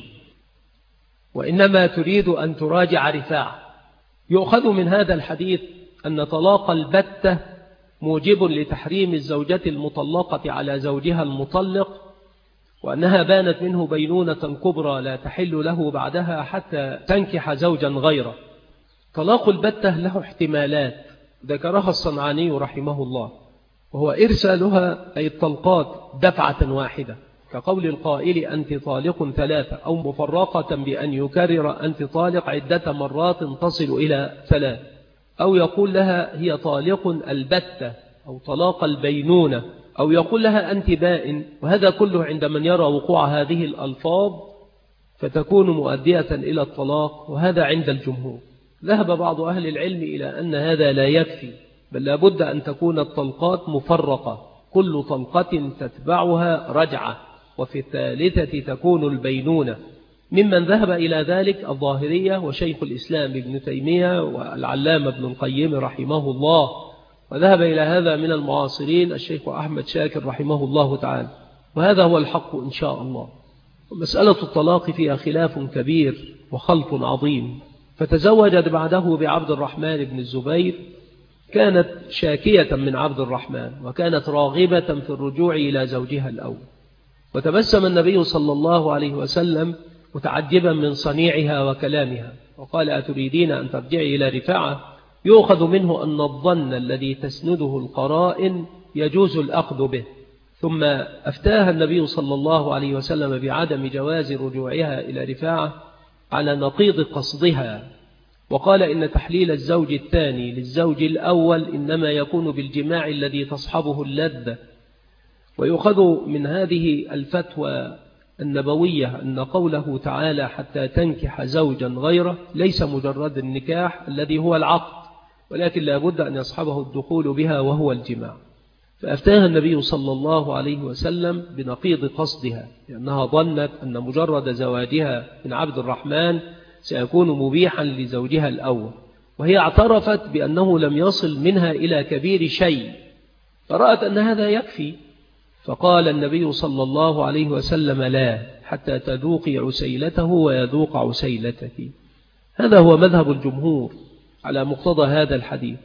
Speaker 2: وإنما تريد أن تراجع رفاعة. يؤخذ من هذا الحديث أن طلاق البتة موجب لتحريم الزوجة المطلقة على زوجها المطلق، وأنها بانت منه بينونة كبرى لا تحل له بعدها حتى تنكح زوجا غيره. طلاق البتة له احتمالات ذكرها الصنعاني رحمه الله، وهو إرسالها أي الطلقات دفعة واحدة، كقول القائل أنت طالق ثلاثة، أو مفرقة بأن يكرر أنت طالق عدة مرات تصل إلى ثلاث، أو يقول لها هي طالق البتة أو طلاق البينونة، أو يقول لها أنت بائن، وهذا كله عند من يرى وقوع هذه الألفاظ فتكون مؤدية إلى الطلاق، وهذا عند الجمهور. ذهب بعض أهل العلم إلى أن هذا لا يكفي، بل لابد أن تكون الطلقات مفرقة، كل طلقة تتبعها رجعة، وفي الثالثة تكون البينونة. ممن ذهب إلى ذلك الظاهرية وشيخ الإسلام ابن تيمية والعلامة ابن القيم رحمه الله، وذهب إلى هذا من المعاصرين الشيخ أحمد شاكر رحمه الله تعالى، وهذا هو الحق إن شاء الله. ومسألة الطلاق فيها خلاف كبير وخلط عظيم. فتزوجت بعده بعبد الرحمن بن الزبير، كانت شاكية من عبد الرحمن وكانت راغبة في الرجوع إلى زوجها الأول. وتبسم النبي صلى الله عليه وسلم متعجبا من صنيعها وكلامها، وقال: أتريدين أن ترجعي إلى رفاعة؟ يؤخذ منه أن الظن الذي تسنده القرائن يجوز الأخذ به. ثم أفتاها النبي صلى الله عليه وسلم بعدم جواز رجوعها إلى رفاعة على نقيض قصدها، وقال: إن تحليل الزوج الثاني للزوج الأول إنما يكون بالجماع الذي تصحبه اللذة. ويؤخذ من هذه الفتوى النبوية أن قوله تعالى: حتى تنكح زوجا غيره، ليس مجرد النكاح الذي هو العقد، ولكن لا بد أن يصحبه الدخول بها وهو الجماع. فأفتاها النبي صلى الله عليه وسلم بنقيض قصدها، لأنها ظنت أن مجرد زواجها من عبد الرحمن سيكون مبيحا لزوجها الأول، وهي اعترفت بأنه لم يصل منها إلى كبير شيء، فرأت أن هذا يكفي. فقال النبي صلى الله عليه وسلم: لا، حتى تذوقي عسيلته ويذوق عسيلتك. هذا هو مذهب الجمهور على مقتضى هذا الحديث.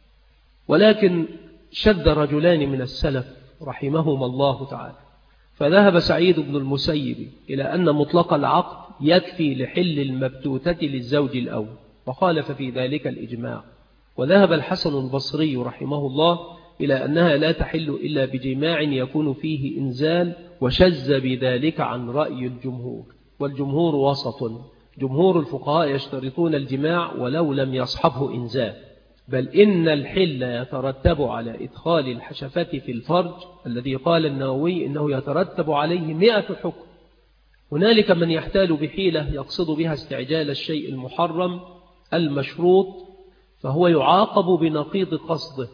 Speaker 2: ولكن شد رجلان من السلف رحمهما الله تعالى، فذهب سعيد بن المسيب إلى أن مطلق العقد يكفي لحل المبتوتة للزوج الأول، وخالف في ذلك الإجماع. وذهب الحسن البصري رحمه الله إلى أنها لا تحل إلا بجماع يكون فيه إنزال، وشز بذلك عن رأي الجمهور. والجمهور وسط، جمهور الفقهاء يشترطون الجماع ولو لم يصحبه إنزال، بل إن الحل يترتب على إدخال الحشفة في الفرج، الذي قال النووي إنه يترتب عليه 100 حكم. هنالك من يحتال بحيلة يقصد بها استعجال الشيء المحرم المشروط، فهو يعاقب بنقيض قصده،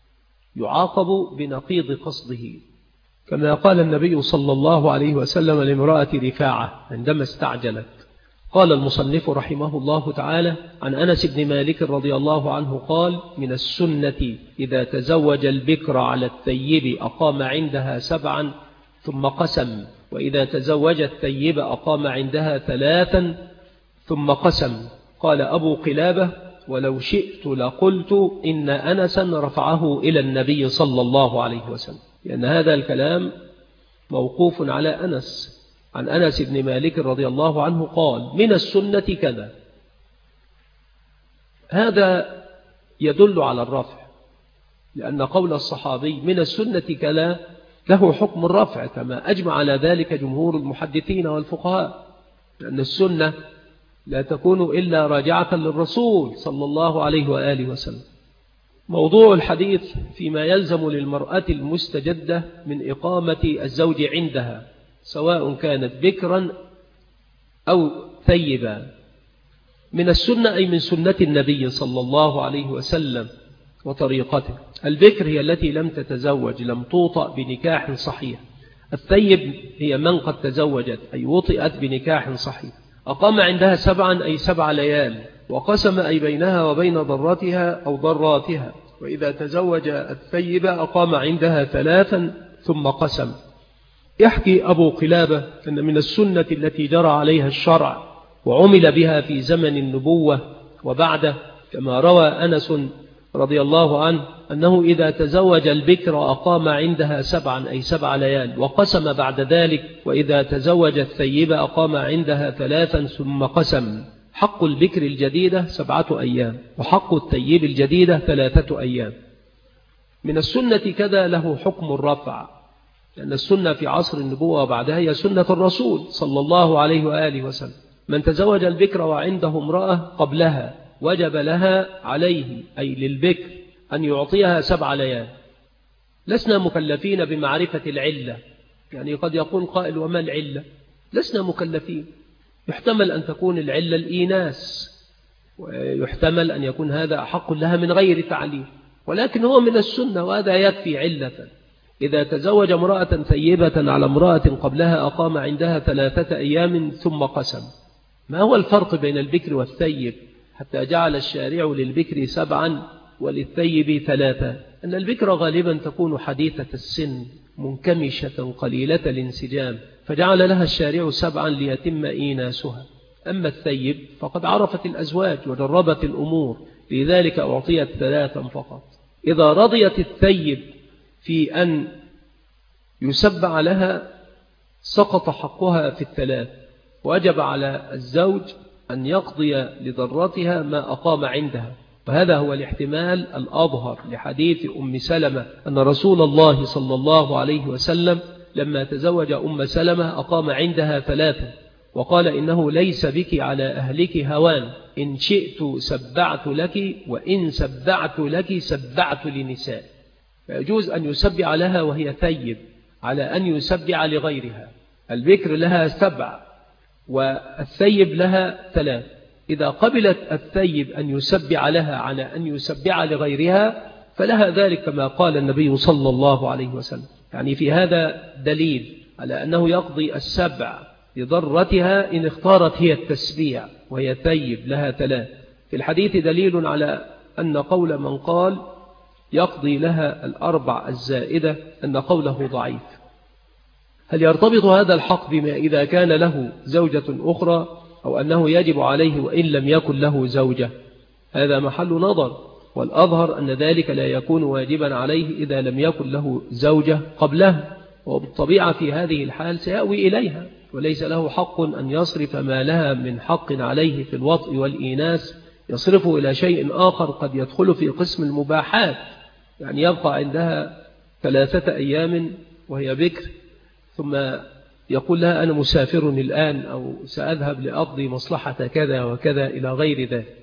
Speaker 2: كما قال النبي صلى الله عليه وسلم لامرأة رفاعة عندما استعجلت. قال المصنف رحمه الله تعالى: عن أنس بن مالك رضي الله عنه قال: من السنة إذا تزوج البكر على الثيب أقام عندها 7 ثم قسم، وإذا تزوج الثيب أقام عندها 3 ثم قسم. قال أبو قلابة: ولو شئت لقلت إن أنسا رفعه إلى النبي صلى الله عليه وسلم، لأن هذا الكلام موقوف على أنس. عن أنس بن مالك رضي الله عنه قال: من السنة كذا. هذا يدل على الرفع، لأن قول الصحابي من السنة كذا له حكم الرفع، كما أجمع على ذلك جمهور المحدثين والفقهاء، لأن السنة لا تكون إلا راجعة للرسول صلى الله عليه وآله وسلم. موضوع الحديث فيما يلزم للمرأة المستجدة من إقامة الزوج عندها، سواء كانت بكرا أو ثيبا. من السنة أي من سنة النبي صلى الله عليه وسلم وطريقته. البكر هي التي لم تتزوج، لم توطأ بنكاح صحيح. الثيب هي من قد تزوجت أي وطئت بنكاح صحيح. أقام عندها 7 أي 7 ليال، وقسم أي بينها وبين ضرتها أو ضراتها. وإذا تزوج الثيب أقام عندها 3 ثم قسم. يحكي أبو قلابة أن من السنة التي جرى عليها الشرع وعمل بها في زمن النبوة وبعده، كما روى أنس رضي الله عنه أنه إذا تزوج البكر أقام عندها 7 أي 7 ليال، وقسم بعد ذلك. وإذا تزوج الثيب أقام عندها 3 ثم قسم. حق البكر الجديدة 7 أيام، وحق الثيب الجديدة 3 أيام. من السنة كذا له حكم الرفع، لأن السنة في عصر النبوة وبعدها هي سنة الرسول صلى الله عليه وآله وسلم. من تزوج البكر وعنده امرأة قبلها وجب لها عليه أي للبكر أن يعطيها 7 ليال. لسنا مكلفين بمعرفة العلة، يعني قد يقول قائل: وما العلة؟ لسنا مكلفين. يحتمل أن تكون العلة الإيناس، ويحتمل أن يكون هذا أحق لها من غير تعليم، ولكن هو من السنة وهذا يكفي علة. إذا تزوج امرأة ثيبة على امرأة قبلها أقام عندها 3 أيام ثم قسم. ما هو الفرق بين البكر والثيب حتى جعل الشارع للبكر 7 وللثيب 3. أن البكر غالبا تكون حديثة السن منكمشة قليلة الانسجام، فجعل لها الشارع 7 ليتم إيناسها. أما الثيب فقد عرفت الأزواج وجربت الأمور، لذلك أعطيت 3 فقط. إذا رضيت الثيب في أن يسبع لها سقط حقها في 3، وجب على الزوج أن يقضي لضرتها ما أقام عندها، وهذا هو الاحتمال الأظهر لحديث أم سلمة أن رسول الله صلى الله عليه وسلم لما تزوج أم سلمة أقام عندها 3، وقال إنه ليس بك على أهلك هوان، إن شئت سبعت لك، وإن سبعت لك سبعت لنساء. فيجوز أن يسبع لها وهي ثيب على أن يسبع لغيرها. البكر لها 7 والثيب لها 3. إذا قبلت الثيب أن يسبع لها على أن يسبع لغيرها فلها ذلك كما قال النبي صلى الله عليه وسلم. يعني في هذا دليل على أنه يقضي 7 لضرتها إن اختارت هي التسبيع وهي ثيب لها 3. في الحديث دليل على أن قول من قال يقضي لها 4 الزائدة أن قوله ضعيف. هل يرتبط هذا الحق بما إذا كان له زوجة أخرى، أو أنه يجب عليه وإن لم يكن له زوجة؟ هذا محل نظر، والأظهر أن ذلك لا يكون واجبا عليه إذا لم يكن له زوجة قبله، وبالطبيعة في هذه الحال سيأوي إليها، وليس له حق أن يصرف ما لها من حق عليه في الوطء والإيناس يصرفه إلى شيء آخر قد يدخل في قسم المباحات. يعني يبقى عندها 3 أيام وهي بكر، ثم يقول لها أنا مسافر الآن، أو سأذهب لأقضي مصلحة كذا وكذا إلى غير ذلك.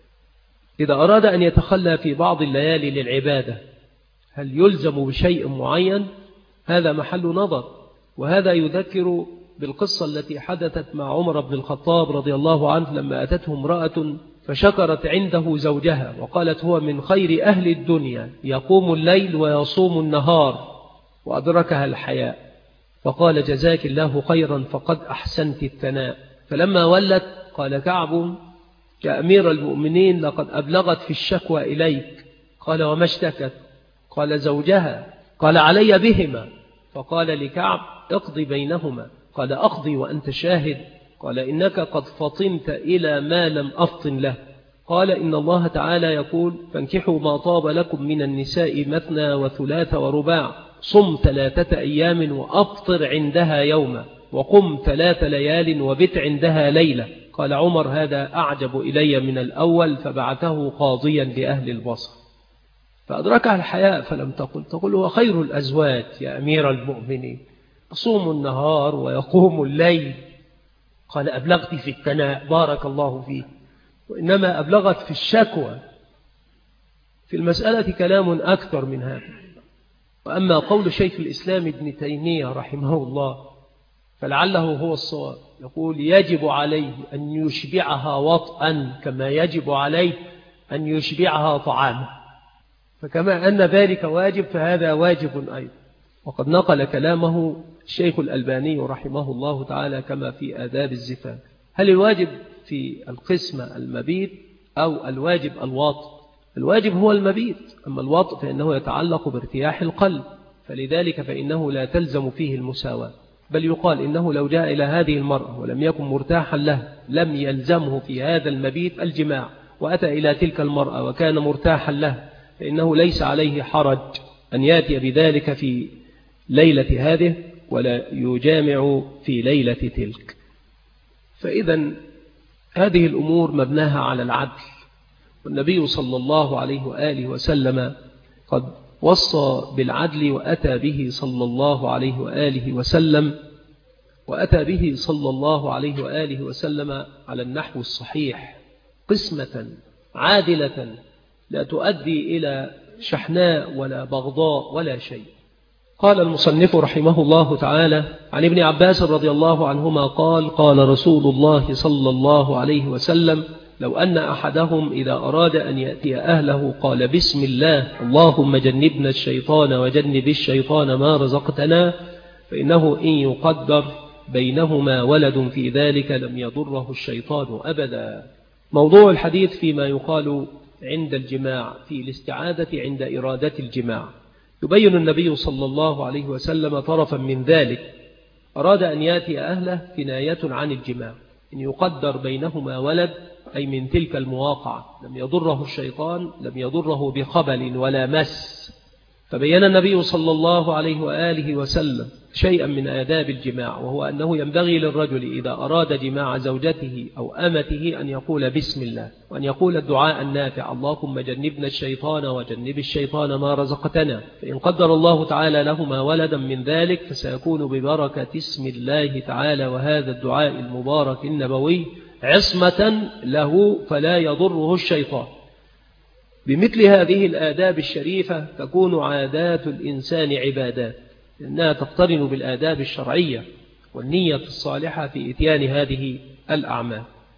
Speaker 2: إذا أراد أن يتخلى في بعض الليالي للعبادة هل يلزم بشيء معين؟ هذا محل نظر، وهذا يذكر بالقصة التي حدثت مع عمر بن الخطاب رضي الله عنه لما أتته امرأة فشكرت عنده زوجها وقالت هو من خير أهل الدنيا، يقوم الليل ويصوم النهار، وأدركها الحياء، فقال جزاك الله خيرا فقد أحسنت الثناء. فلما ولت قال كعب يا أمير المؤمنين لقد أبلغت في الشكوى إليك. قال وما اشتكت؟ قال زوجها. قال علي بهما. فقال لكعب اقضي بينهما. قال أقضي وأنت شاهد؟ قال إنك قد فطنت إلى ما لم أفطن له. قال إن الله تعالى يقول فانكحوا ما طاب لكم من النساء مثنى وثلاث ورباع، صم 3 أيام وأفطر عندها يوما، وقم 3 ليال وبت عندها ليلة. قال عمر هذا أعجب إلي من الأول، فبعثه قاضيا لأهل البصر. فأدركها الحياء فلم تقل هو خير الأزواج يا أمير المؤمنين، يصوم النهار ويقوم الليل. قال أبلغت في الثناء بارك الله فيه، وإنما أبلغت في الشكوى. في المسألة كلام أكثر من هذا. وأما قول شيخ الإسلام ابن تيمية رحمه الله فلعله هو الصواب، يقول يجب عليه أن يشبعها وطئا كما يجب عليه أن يشبعها طعاما، فكما أن ذلك واجب فهذا واجب أيضا. وقد نقل كلامه الشيخ الألباني رحمه الله تعالى كما في آداب الزفاف. هل الواجب في القسمة المبيت أو الواجب الوطء؟ الواجب هو المبيت، أما الوطء فإنه يتعلق بارتياح القلب، فلذلك فإنه لا تلزم فيه المساواة، بل يقال إنه لو جاء إلى هذه المرأة ولم يكن مرتاحا له لم يلزمه في هذا المبيت الجماع، وأتى إلى تلك المرأة وكان مرتاحا له فإنه ليس عليه حرج أن يأتي بذلك في ليلة هذه ولا يجامع في ليلة تلك. فإذا هذه الأمور مبناها على العدل، والنبي صلى الله عليه وآله وسلم قد وصى بالعدل وأتى به صلى الله عليه وآله وسلم على النحو الصحيح، قسمة عادلة لا تؤدي إلى شحناء ولا بغضاء ولا شيء. قال المصنف رحمه الله تعالى عن ابن عباس رضي الله عنهما قال قال رسول الله صلى الله عليه وسلم لو أن أحدهم إذا أراد أن يأتي أهله قال بسم الله اللهم جنبنا الشيطان وجنب الشيطان ما رزقتنا، فإنه إن يقدر بينهما ولد في ذلك لم يضره الشيطان أبدا. موضوع الحديث فيما يقال عند الجماع في الاستعادة عند إرادة الجماع. يبين النبي صلى الله عليه وسلم طرفا من ذلك. أراد أن يأتي أهله كناية عن الجماع، إن يقدر بينهما ولد أي من تلك المواقعة لم يضره الشيطان، لم يضره بخبل ولا مس. فبين النبي صلى الله عليه وآله وسلم شيئا من آداب الجماع، وهو أنه ينبغي للرجل إذا أراد جماع زوجته أو أمته أن يقول بسم الله، وأن يقول الدعاء النافع: اللهم جنبنا الشيطان وجنب الشيطان ما رزقتنا. فإن قدر الله تعالى لهما ولدا من ذلك فسيكون ببركة اسم الله تعالى وهذا الدعاء المبارك النبوي عصمة له فلا يضره الشيطان. بمثل هذه الآداب الشريفة تكون عادات الإنسان عبادات، لأنها تقترن بالآداب الشرعية والنية الصالحة في إتيان هذه الأعمال.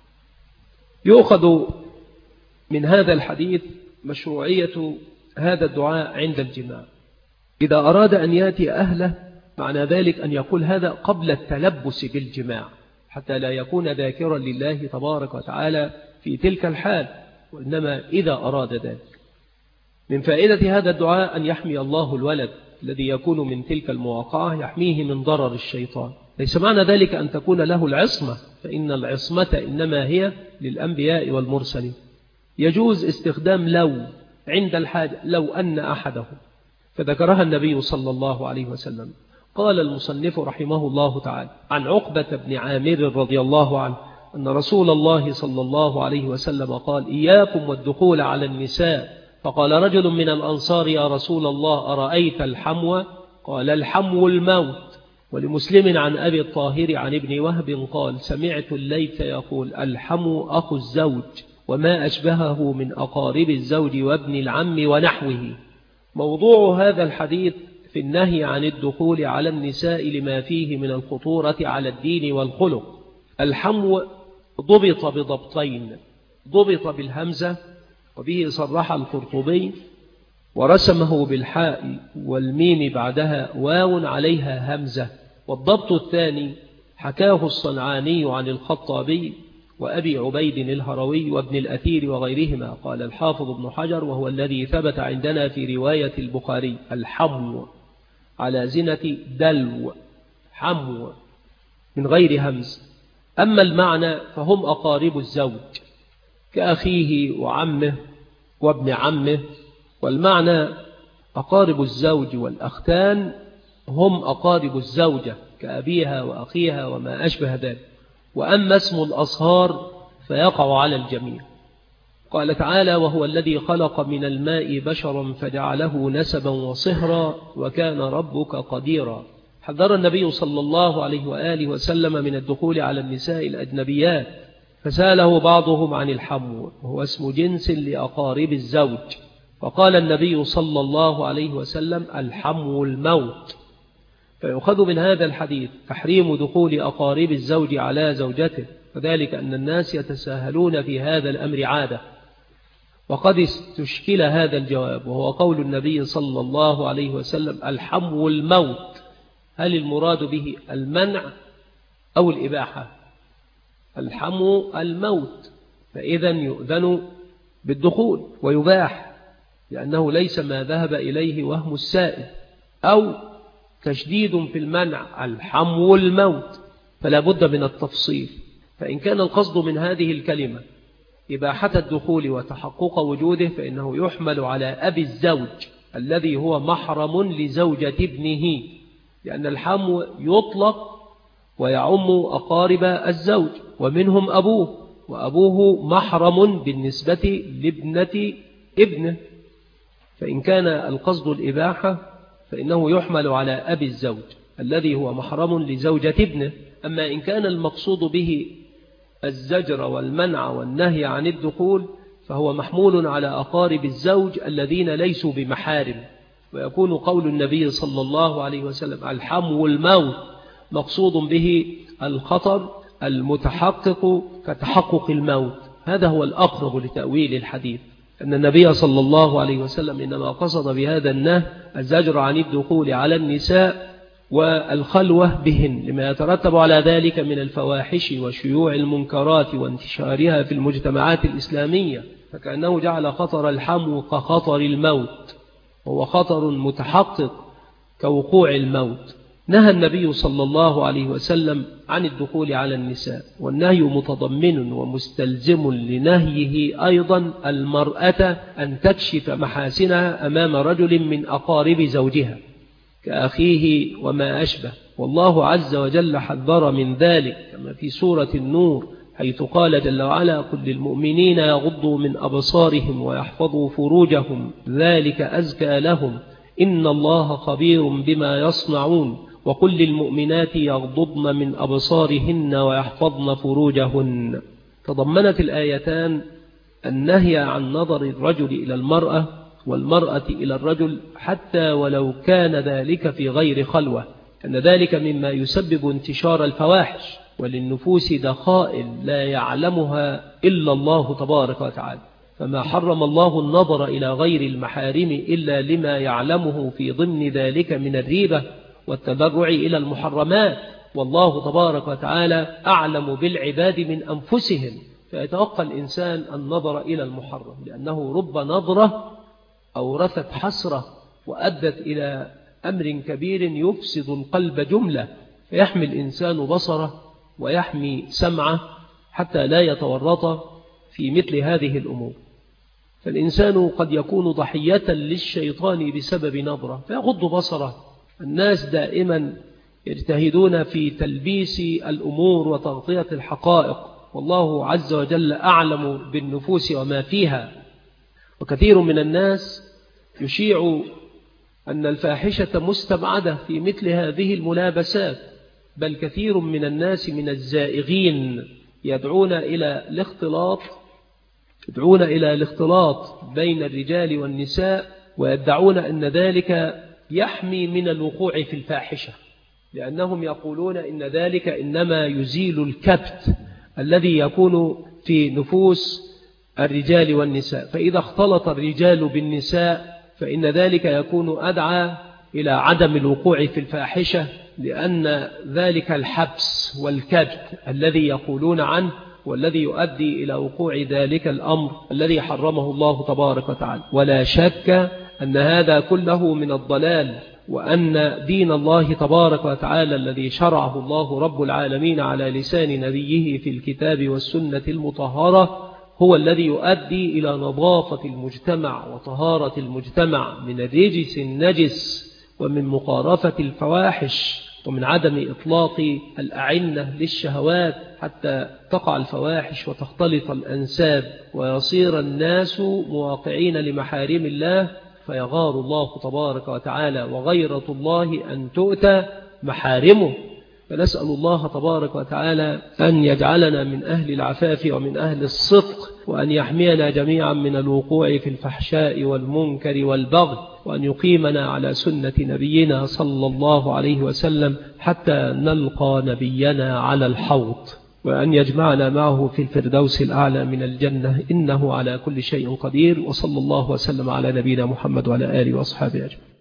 Speaker 2: يؤخذ من هذا الحديث مشروعية هذا الدعاء عند الجماع. إذا أراد أن يأتي أهله معنى ذلك أن يقول هذا قبل التلبس بالجماع، حتى لا يكون ذاكرا لله تبارك وتعالى في تلك الحال، وإنما إذا أراد ذلك. من فائدة هذا الدعاء أن يحمي الله الولد الذي يكون من تلك المواقعة، يحميه من ضرر الشيطان. ليس معنى ذلك أن تكون له العصمة، فإن العصمة إنما هي للأنبياء والمرسلين. يجوز استخدام لو عند الحاجة، لو أن أحدهم، فذكرها النبي صلى الله عليه وسلم. قال المصنف رحمه الله تعالى عن عقبة بن عامر رضي الله عنه أن رسول الله صلى الله عليه وسلم قال: إياكم والدخول على النساء. فقال رجل من الأنصار: يا رسول الله أرأيت الحمو؟ قال: الحمو الموت. ولمسلم عن أبي الطاهر عن ابن وهب قال: سمعت الليث يقول: الحمو أخو الزوج وما أشبهه من أقارب الزوج وابن العم ونحوه. موضوع هذا الحديث في النهي عن الدخول على النساء لما فيه من الخطورة على الدين والخلق. الحمو ضبط بضبطين: ضبط بالهمزة، وبه صرح القرطبي، ورسمه بالحاء والميم بعدها واو عليها همزة. والضبط الثاني حكاه الصنعاني عن الخطابي وأبي عبيد الهروي وابن الأثير وغيرهما. قال الحافظ ابن حجر: وهو الذي ثبت عندنا في رواية البخاري: الحمو على زنة دلو، حمو من غير همز. أما المعنى فهم أقارب الزوج كأخيه وعمه وابن عمه، والمعنى أقارب الزوج والأختان هم أقارب الزوجة كأبيها وأخيها وما أشبه ذلك. وأما اسم الأصهار فيقع على الجميع. قال تعالى: وهو الذي خلق من الماء بشرا فجعله نسبا وصهرا وكان ربك قديرا. حذر النبي صلى الله عليه وآله وسلم من الدخول على النساء الأجنبيات، فسأله بعضهم عن الحمو، وهو اسم جنس لأقارب الزوج، فقال النبي صلى الله عليه وسلم: الحمو الموت. فيؤخذ من هذا الحديث تحريم دخول أقارب الزوج على زوجته، وذلك أن الناس يتساهلون في هذا الأمر عادة. وقد استشكل هذا الجواب، وهو قول النبي صلى الله عليه وسلم: الحمو الموت، هل المراد به المنع أو الإباحة؟ الحمو الموت، فإذا يؤذن بالدخول ويباح، لأنه ليس ما ذهب إليه وهم السائل، أو تشديد في المنع الحمو الموت، فلا بد من التفصيل. فإن كان القصد من هذه الكلمة إباحة الدخول وتحقق وجوده، فإنه يحمل على أبي الزوج الذي هو محرم لزوجة ابنه، لأن الحمو يطلق ويعم أقارب الزوج، ومنهم أبوه، وأبوه محرم بالنسبة لابنة ابنه. فإن كان القصد الإباحة فإنه يحمل على أبي الزوج الذي هو محرم لزوجة ابنه. أما إن كان المقصود به الزجر والمنع والنهي عن الدخول فهو محمول على أقارب الزوج الذين ليسوا بمحارم، ويكون قول النبي صلى الله عليه وسلم: الحمو الموت، مقصود به الخطر المتحقق كتحقق الموت. هذا هو الأقرب لتأويل الحديث، أن النبي صلى الله عليه وسلم إنما قصد بهذا النهي الزجر عن الدخول على النساء والخلوة بهن، لما يترتب على ذلك من الفواحش وشيوع المنكرات وانتشارها في المجتمعات الإسلامية. فكأنه جعل خطر الحمو كخطر الموت، وهو خطر متحقق كوقوع الموت. نهى النبي صلى الله عليه وسلم عن الدخول على النساء، والنهي متضمن ومستلزم لنهيه أيضا المرأة أن تكشف محاسنها أمام رجل من أقارب زوجها كأخيه وما أشبه، والله عز وجل حذر من ذلك كما في سورة النور حيث قال جل وعلا: قل للمؤمنين يغضوا من أبصارهم ويحفظوا فروجهم ذلك أزكى لهم إن الله خبير بما يصنعون وقل للمؤمنات يغضضن من أبصارهن ويحفظن فروجهن. تضمنت الآيتان النهي عن نظر الرجل إلى المرأة والمرأة إلى الرجل حتى ولو كان ذلك في غير خلوة، أن ذلك مما يسبب انتشار الفواحش، وللنفوس دخائل لا يعلمها إلا الله تبارك وتعالى، فما حرم الله النظر إلى غير المحارم إلا لما يعلمه في ضمن ذلك من الريبة والتبرع إلى المحرمات، والله تبارك وتعالى أعلم بالعباد من أنفسهم، فيتوقع الإنسان النظر إلى المحرم، لأنه رب نظرة أورثت حسرة وأدت إلى أمر كبير يفسد القلب جملة، فيحمي الإنسان بصره ويحمي سمعه حتى لا يتورط في مثل هذه الأمور. فالإنسان قد يكون ضحية للشيطان بسبب نظرة فيغض بصره. الناس دائما يجتهدون في تلبيس الأمور وتغطية الحقائق، والله عز وجل أعلم بالنفوس وما فيها. وكثير من الناس يشيع أن الفاحشة مستبعدة في مثل هذه الملابسات، بل كثير من الناس من الزائغين يدعون إلى الاختلاط بين الرجال والنساء، ويدعون أن ذلك يحمي من الوقوع في الفاحشة، لأنهم يقولون إن ذلك إنما يزيل الكبت الذي يكون في نفوس الرجال والنساء، فإذا اختلط الرجال بالنساء فإن ذلك يكون أدعى إلى عدم الوقوع في الفاحشة، لأن ذلك الحبس والكبت الذي يقولون عنه والذي يؤدي إلى وقوع ذلك الأمر الذي حرمه الله تبارك وتعالى. ولا شك أن هذا كله من الضلال، وأن دين الله تبارك وتعالى الذي شرعه الله رب العالمين على لسان نبيه في الكتاب والسنة المطهرة هو الذي يؤدي إلى نظافة المجتمع وطهارة المجتمع من الرجس النجس ومن مقارفة الفواحش ومن عدم إطلاق الأعنة للشهوات حتى تقع الفواحش وتختلط الأنساب ويصير الناس مواقعين لمحارم الله، فيغار الله تبارك وتعالى وغيرة الله أن تؤتى محارمه. فنسأل الله تبارك وتعالى أن يجعلنا من أهل العفاف ومن أهل الصدق، وأن يحمينا جميعا من الوقوع في الفحشاء والمنكر والبغي، وأن يقيمنا على سنة نبينا صلى الله عليه وسلم حتى نلقى نبينا على الحوض، وأن يجمعنا معه في الفردوس الأعلى من الجنة، إنه على كل شيء قدير. وصلى الله وسلم على نبينا محمد وعلى آله وأصحابه أجمعين.